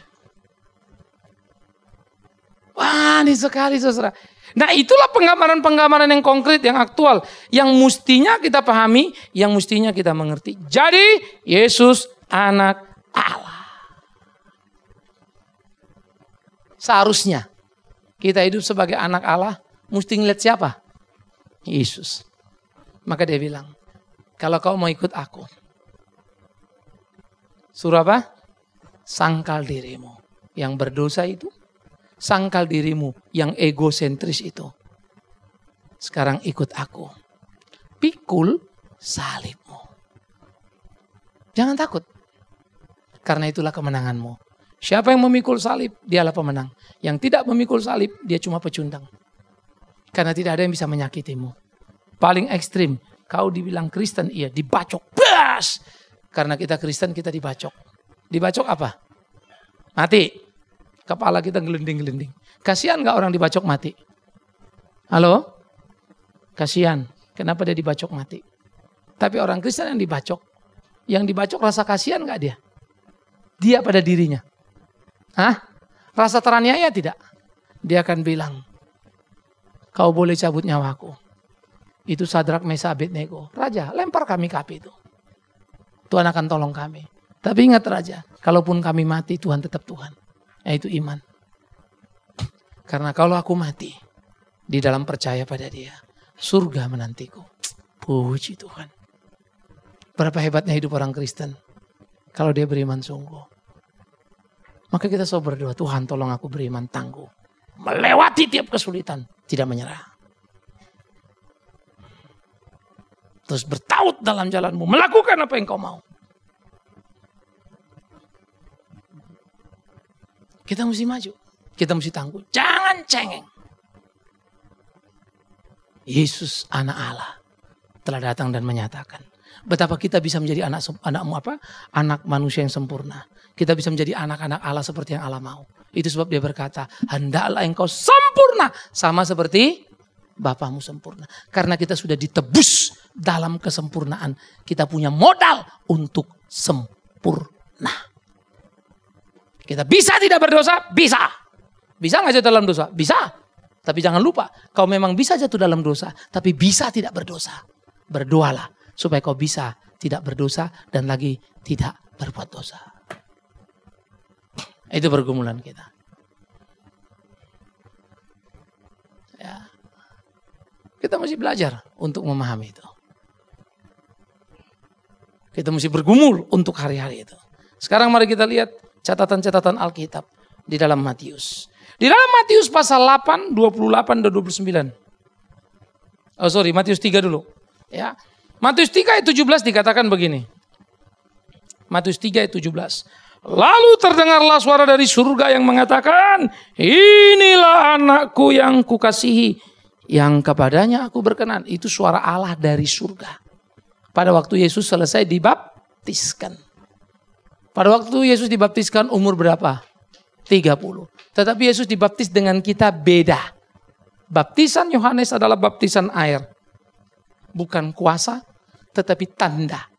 Wah, ini sekali saudara. Nah itulah penggambaran-penggambaran yang konkret, yang aktual. Yang mestinya kita pahami, yang mestinya kita mengerti. Jadi Yesus anak Allah. Seharusnya kita hidup sebagai anak Allah, mesti ngeliat siapa? Yesus. Maka dia bilang, kalau kau mau ikut aku, suruh apa? Sangkal dirimu yang berdosa itu, sangkal dirimu yang egosentris itu. Sekarang ikut aku. Pikul salibmu. Jangan takut. Karena itulah kemenanganmu. Siapa yang memikul salib, dialah pemenang. Yang tidak memikul salib, dia cuma pecundang. Karena tidak ada yang bisa menyakitimu. Paling ekstrim, kau dibilang Kristen, iya dibacok. Bas! Karena kita Kristen, kita dibacok. Dibacok apa? Mati. Kepala kita gelending-gelending. Kasihan gak orang dibacok mati? Halo? Kasihan. Kenapa dia dibacok mati? Tapi orang Kristen yang dibacok. Yang dibacok rasa kasihan gak dia? Dia pada dirinya. Hah? Rasa teraniaya tidak? Dia akan bilang, kau boleh cabut nyawaku. Itu Sadrak, Mesah, Abednego. Raja, lempar kami ke api itu. Tuhan akan tolong kami. Tapi ingat Raja, kalaupun kami mati, Tuhan tetap Tuhan. Yaitu iman. Karena kalau aku mati, di dalam percaya pada dia, surga menantiku. Puji Tuhan. Berapa hebatnya hidup orang Kristen. Kalau dia beriman sungguh. Maka kita selalu berdoa, Tuhan tolong aku beriman tangguh. Melewati tiap kesulitan. Tidak menyerah. Terus bertaut dalam jalanmu. Melakukan apa yang kau mau. Kita mesti maju. Kita mesti tangguh. Jangan cengeng. Yesus anak Allah telah datang dan menyatakan betapa kita bisa menjadi anak anak apa? Anak manusia yang sempurna. Kita bisa menjadi anak-anak Allah seperti yang Allah mau. Itu sebab dia berkata, hendaklah engkau sempurna sama seperti Bapamu sempurna. Karena kita sudah ditebus dalam kesempurnaan. Kita punya modal untuk sempurna. Kita bisa tidak berdosa? Bisa. Bisa nggak jatuh dalam dosa? Bisa. Tapi jangan lupa, kau memang bisa jatuh dalam dosa, tapi bisa tidak berdosa. Berdoalah supaya kau bisa tidak berdosa dan lagi tidak berbuat dosa. Itu pergumulan kita. Ya. Kita mesti belajar untuk memahami itu. Kita mesti bergumul untuk hari-hari itu. Sekarang mari kita lihat catatan-catatan Alkitab di dalam Matius. Di dalam Matius pasal delapan, dua puluh delapan dan dua puluh sembilan. Oh sorry, Matius tiga dulu. Ya. Matius tiga ayat tujuh belas dikatakan begini. Matius tiga ayat tujuh belas. Lalu terdengarlah suara dari surga yang mengatakan, inilah anakku yang kukasihi, yang kepadanya aku berkenan. Itu suara Allah dari surga. Pada waktu Yesus selesai dibaptiskan. Pada waktu Yesus dibaptiskan umur berapa? tiga puluh. Tetapi Yesus dibaptis dengan kita beda. Baptisan Yohanes adalah baptisan air. Bukan kuasa, tetapi tanda.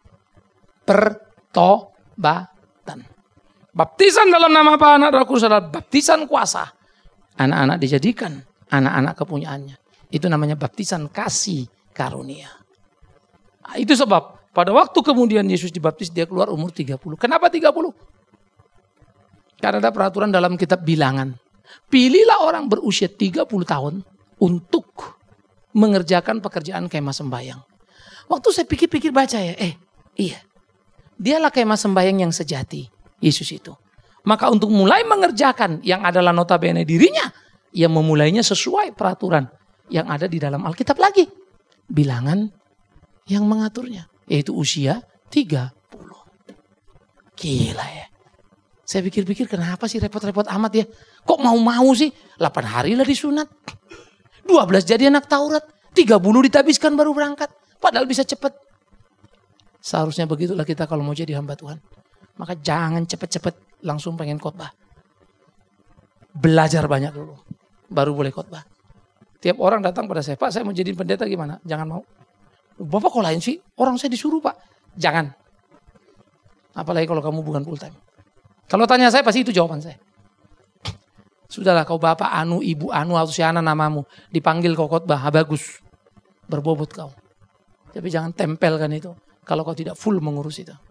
Pertobatan. Baptisan dalam nama apa anak Roh Kudus adalah baptisan kuasa. Anak-anak dijadikan anak-anak kepunyaannya. Itu namanya baptisan kasih karunia. Nah, itu sebab pada waktu kemudian Yesus dibaptis dia keluar umur tiga puluh. Kenapa tiga puluh? Karena ada peraturan dalam kitab bilangan. Pilihlah orang berusia tiga puluh tahun untuk mengerjakan pekerjaan kemah sembahyang. Waktu saya pikir-pikir baca ya, eh iya. Dialah kemah sembahyang yang sejati, Yesus itu. Maka untuk mulai mengerjakan yang adalah notabene dirinya, ia memulainya sesuai peraturan yang ada di dalam Alkitab lagi. Bilangan yang mengaturnya, yaitu usia tiga puluh. Gila ya. Saya pikir-pikir kenapa sih repot-repot amat ya. Kok mau-mau sih? delapan hari lah disunat. dua belas jadi anak Taurat. tiga puluh ditabiskan baru berangkat. Padahal bisa cepat. Seharusnya begitulah kita kalau mau jadi hamba Tuhan. Maka jangan cepat-cepat langsung pengen khotbah. Belajar banyak dulu. Baru boleh khotbah. Tiap orang datang pada saya, Pak saya mau jadi pendeta gimana? Jangan mau. Bapak kok lain sih? Orang saya disuruh Pak. Jangan. Apalagi kalau kamu bukan full time. Kalau tanya saya pasti itu jawaban saya. Sudahlah kau bapak anu, ibu anu, atau siapa namamu. Dipanggil kau khotbah, bagus. Berbobot kau. Tapi jangan tempelkan itu. Kalau kau tidak full mengurus itu.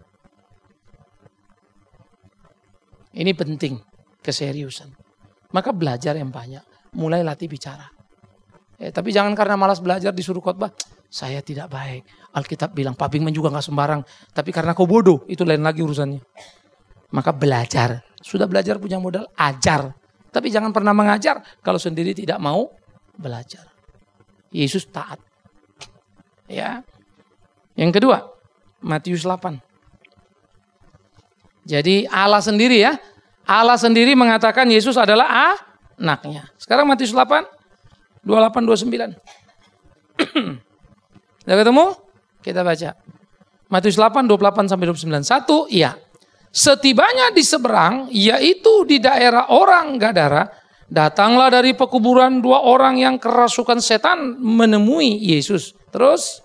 Ini penting. Keseriusan. Maka belajar yang banyak. Mulai latih bicara. Eh, tapi jangan karena malas belajar disuruh khotbah. Saya tidak baik. Alkitab bilang, Pak Bingman juga gak sembarang. Tapi karena kau bodoh, itu lain lagi urusannya. Maka belajar. Sudah belajar punya modal, ajar. Tapi jangan pernah mengajar kalau sendiri tidak mau belajar. Yesus taat. Ya. Yang kedua, Matius delapan. Jadi Allah sendiri ya. Allah sendiri mengatakan Yesus adalah anaknya. Sekarang Matius delapan, dua puluh delapan dua puluh sembilan. Sudah ketemu? Kita baca. Matius delapan, dua puluh delapan sampai dua puluh sembilan. Satu, iya. Setibanya di seberang, yaitu di daerah orang Gadara, datanglah dari pekuburan dua orang yang kerasukan setan menemui Yesus. Terus,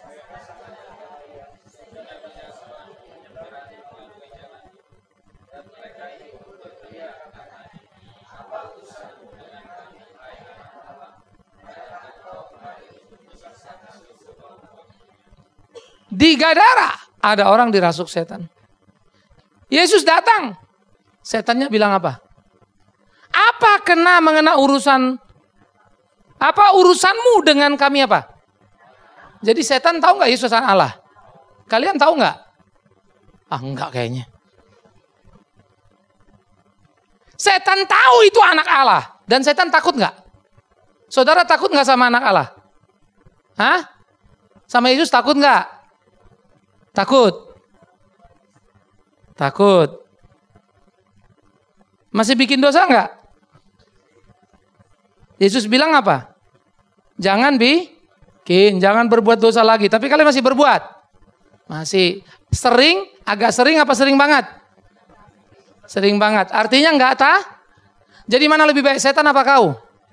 di Gadara ada orang dirasuk setan. Yesus datang. Setannya bilang apa? Apa kena mengena urusan? Apa urusanmu dengan kami apa? Jadi setan tahu nggak Yesus anak Allah? Kalian tahu nggak? Ah enggak kayaknya. Setan tahu itu anak Allah. Dan setan takut nggak? Saudara takut nggak sama anak Allah? Hah? Sama Yesus takut nggak? Takut. Takut. Masih bikin dosa enggak? Yesus bilang apa? Jangan bi Kin, jangan berbuat dosa lagi. Tapi kalian masih berbuat. Masih. Sering, agak sering apa sering banget? Sering banget. Artinya enggak tah? Jadi mana lebih baik, setan apa kau?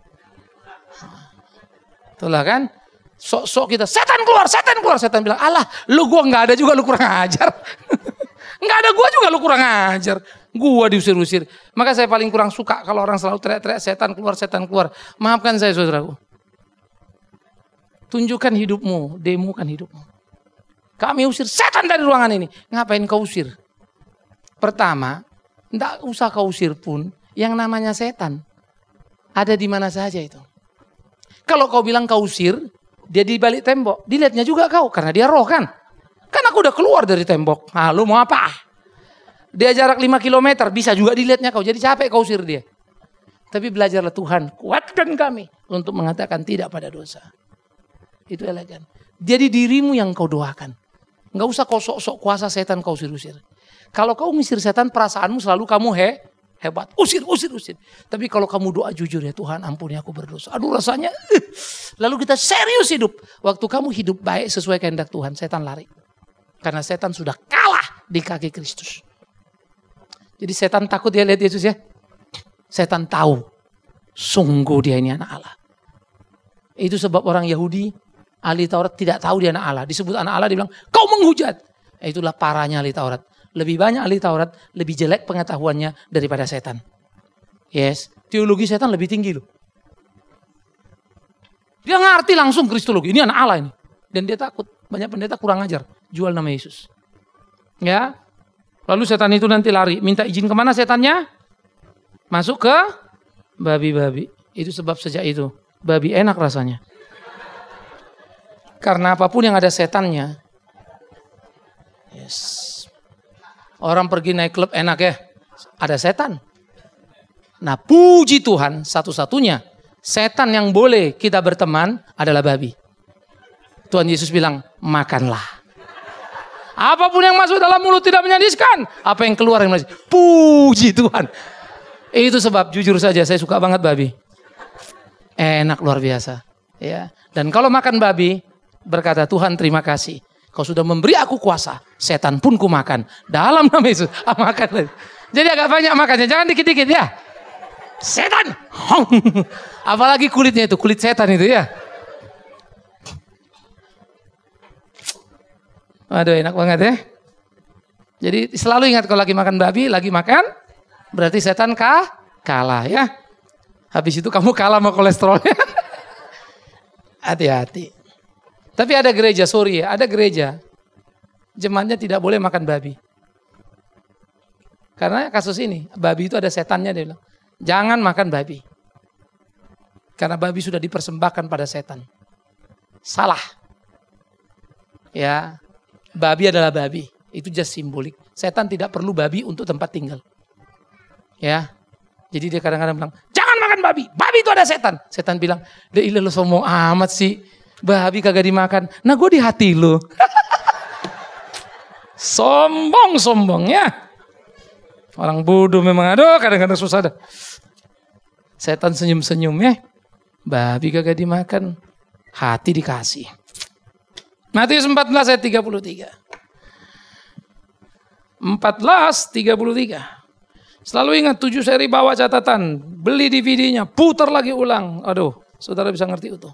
Itulah kan. Sok-sok kita, setan keluar, setan keluar. Setan bilang, alah lu gua enggak ada juga lu kurang ajar. Enggak ada gua juga lu kurang ajar. Gua diusir-usir. Maka saya paling kurang suka kalau orang selalu teriak-teriak setan keluar, setan keluar. Maafkan saya saudaraku. Tunjukkan hidupmu, demokan hidupmu. Kami usir setan dari ruangan ini. Ngapain kau usir? Pertama, enggak usah kau usir pun, yang namanya setan ada di mana saja itu. Kalau kau bilang kau usir, dia di balik tembok, dilihatnya juga kau karena dia roh kan. Kan aku udah keluar dari tembok. Nah, lu mau apa? Dia jarak lima kilometer, bisa juga dilihatnya kau. Jadi capek kau usir dia. Tapi belajarlah Tuhan, kuatkan kami untuk mengatakan tidak pada dosa. Itu elegan. Jadi dirimu yang kau doakan. Enggak usah kau sok-sok kuasa setan kau usir-usir. Kalau kau ngusir setan, perasaanmu selalu kamu he, hebat. Usir, usir, usir. Tapi kalau kamu doa jujur, ya Tuhan ampuni aku berdosa. Aduh rasanya. Uh. Lalu kita serius hidup. Waktu kamu hidup baik sesuai kehendak Tuhan, setan lari. Karena setan sudah kalah di kaki Kristus. Jadi setan takut dia lihat Yesus ya. Setan tahu. Sungguh dia ini anak Allah. Itu sebab orang Yahudi, ahli Taurat tidak tahu dia anak Allah. Disebut anak Allah, dia bilang, kau menghujat. Itulah parahnya ahli Taurat. Lebih banyak ahli Taurat, lebih jelek pengetahuannya daripada setan. Yes, teologi setan lebih tinggi loh. Dia ngerti langsung kristologi, ini anak Allah ini. Dan dia takut, banyak pendeta kurang ajar, jual nama Yesus. Ya, lalu setan itu nanti lari, minta izin kemana setannya? Masuk ke babi-babi. Itu sebab sejak itu, babi enak rasanya. Karena apapun yang ada setannya, yes. Orang pergi naik klub enak ya, ada setan. Nah puji Tuhan, satu-satunya setan yang boleh kita berteman adalah babi. Tuhan Yesus bilang, makanlah. Apapun yang masuk dalam mulut tidak menyadiskan. Apa yang keluar yang menyadiskan. Puji Tuhan. Itu sebab jujur saja saya suka banget babi. Enak luar biasa. Ya. Dan kalau makan babi, berkata Tuhan terima kasih. Kau sudah memberi aku kuasa, setan pun ku makan. Dalam nama Yesus, ah, makan. Jadi agak banyak makannya, jangan dikit-dikit ya. Setan, apalagi kulitnya itu, kulit setan itu ya. Aduh enak banget ya. Jadi selalu ingat kalau lagi makan babi, lagi makan, berarti setan kah? Kalah ya. Habis itu kamu kalah sama kolesterolnya. Hati-hati. Tapi ada gereja, sorry ya, ada gereja. Jemaatnya tidak boleh makan babi. Karena kasus ini, babi itu ada setannya, dia bilang. Jangan makan babi. Karena babi sudah dipersembahkan pada setan. Salah. Ya, babi adalah babi. Itu just simbolik. Setan tidak perlu babi untuk tempat tinggal. Ya, jadi dia kadang-kadang bilang, jangan makan babi. Babi itu ada setan. Setan bilang, deh ilah lo sombong amat sih. Babi kagak dimakan. Nah gue di hati lo. Sombong-sombong ya. Orang bodoh memang. Aduh kadang-kadang susah dah. Setan senyum-senyum ya. Babi kagak dimakan. Hati dikasih. Matius empat belas ayat tiga puluh tiga. empat belas tiga puluh tiga. Selalu ingat tujuh seri bawa catatan. Beli D V D-nya. Putar lagi ulang. Aduh saudara bisa ngerti itu.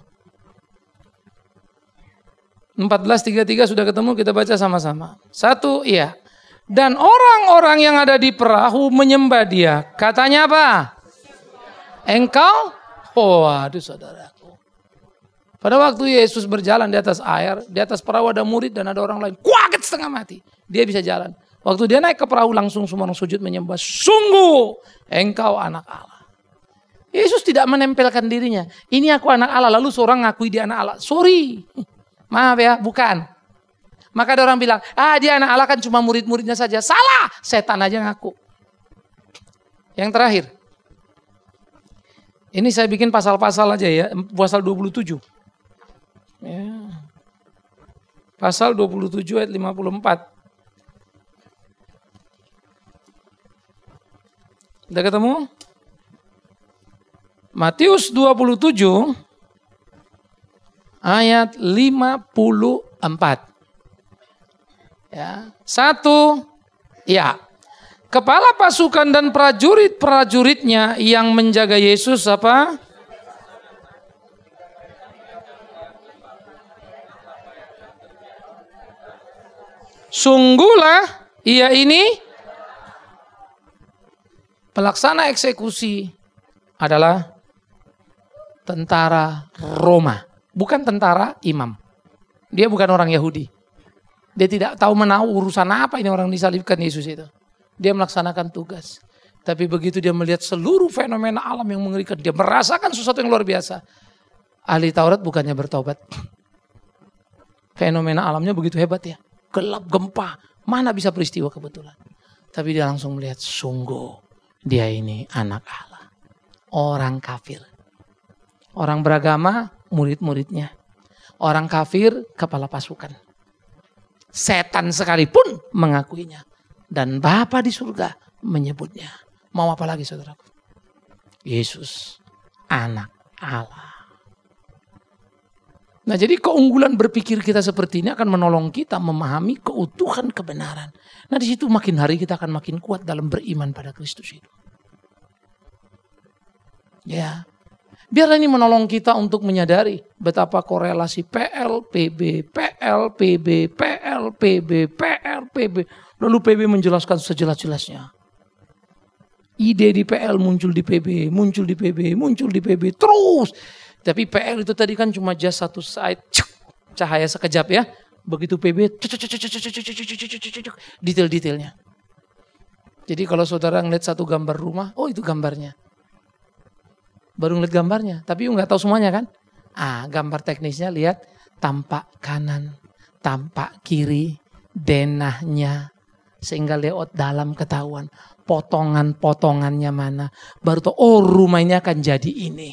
empat belas tiga puluh tiga sudah ketemu, kita baca sama-sama. Satu, iya. Dan orang-orang yang ada di perahu menyembah dia. Katanya apa? Engkau? Oh, aduh saudaraku. Pada waktu Yesus berjalan di atas air, di atas perahu ada murid dan ada orang lain. Kuaget setengah mati. Dia bisa jalan. Waktu dia naik ke perahu langsung semua orang sujud menyembah. Sungguh engkau anak Allah. Yesus tidak menempelkan dirinya. Ini aku anak Allah. Lalu seorang ngakui dia anak Allah. Sorry. Maaf ya, bukan. Maka ada orang bilang, ah dia anak Allah kan cuma murid-muridnya saja. Salah, setan aja ngaku. Yang terakhir. Ini saya bikin pasal-pasal aja ya, pasal dua puluh tujuh. Ya. Pasal dua puluh tujuh ayat lima puluh empat. Udah ketemu? Matius dua puluh tujuh ayat lima puluh empat. Ya, satu, ya. Kepala pasukan dan prajurit-prajuritnya yang menjaga Yesus apa? Sungguhlah ia ini pelaksana eksekusi adalah tentara Roma, bukan tentara imam. Dia bukan orang Yahudi. Dia tidak tahu menahu urusan apa ini orang disalibkan Yesus itu. Dia melaksanakan tugas. Tapi begitu dia melihat seluruh fenomena alam yang mengerikan, dia merasakan sesuatu yang luar biasa. Ahli Taurat bukannya bertobat. Fenomena alamnya begitu hebat ya. Gelap, gempa, mana bisa peristiwa kebetulan. Tapi dia langsung melihat, sungguh dia ini anak Allah. Orang kafir. Orang beragama, murid-muridnya. Orang kafir, kepala pasukan. Setan sekalipun mengakuinya. Dan Bapa di surga menyebutnya. Mau apa lagi saudaraku? Yesus, anak Allah. Nah, jadi keunggulan berpikir kita seperti ini akan menolong kita memahami keutuhan kebenaran. Nah, di situ makin hari kita akan makin kuat dalam beriman pada Kristus itu. Ya. Biar ini menolong kita untuk menyadari betapa korelasi P L, P B, P L, P B, P L, P B, P L, P B. Lalu P B menjelaskan sejelas-jelasnya. Ide di P L muncul di P B, muncul di P B, muncul di P B, terus. Tapi P L itu tadi kan cuma just satu side, cahaya sekejap ya. Begitu P B, detail-detailnya. Jadi kalau saudara ngeliat satu gambar rumah, oh itu gambarnya. Baru ngeliat gambarnya, tapi nggak tahu semuanya kan? Ah, gambar teknisnya lihat tampak kanan, tampak kiri, denahnya, sehingga lewat dalam ketahuan potongan-potongannya mana. Baru tahu, oh rumah ini akan jadi ini.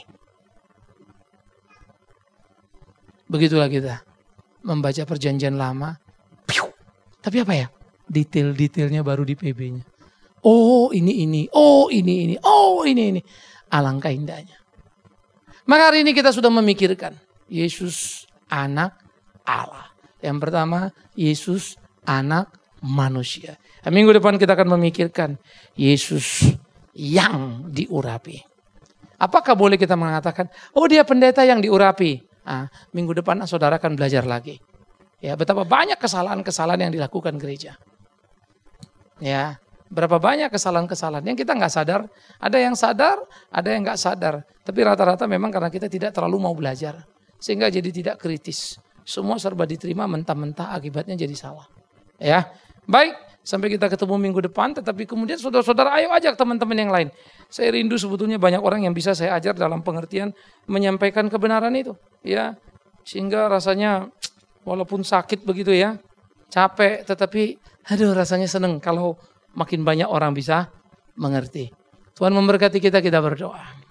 Begitulah kita membaca perjanjian lama. Piu. Tapi apa ya? Detail-detailnya baru di P B-nya. Oh ini ini, oh ini ini, oh ini ini. Alangkah indahnya. Maka hari ini kita sudah memikirkan Yesus anak Allah. Yang pertama, Yesus anak manusia. Minggu depan kita akan memikirkan Yesus yang diurapi. Apakah boleh kita mengatakan, oh dia pendeta yang diurapi? Ah, minggu depan saudara akan belajar lagi. Ya, betapa banyak kesalahan-kesalahan yang dilakukan gereja. Ya, berapa banyak kesalahan-kesalahan yang kita nggak sadar. Ada yang sadar, ada yang nggak sadar. Tapi rata-rata memang karena kita tidak terlalu mau belajar. Sehingga jadi tidak kritis. Semua serba diterima mentah-mentah, akibatnya jadi salah. Ya, baik. Sampai kita ketemu minggu depan. Tetapi kemudian saudara-saudara ayo ajak teman-teman yang lain. Saya rindu sebetulnya banyak orang yang bisa saya ajar dalam pengertian menyampaikan kebenaran itu. Ya, sehingga rasanya walaupun sakit begitu ya, capek. Tetapi aduh rasanya seneng kalau makin banyak orang bisa mengerti. Tuhan memberkati kita, kita berdoa.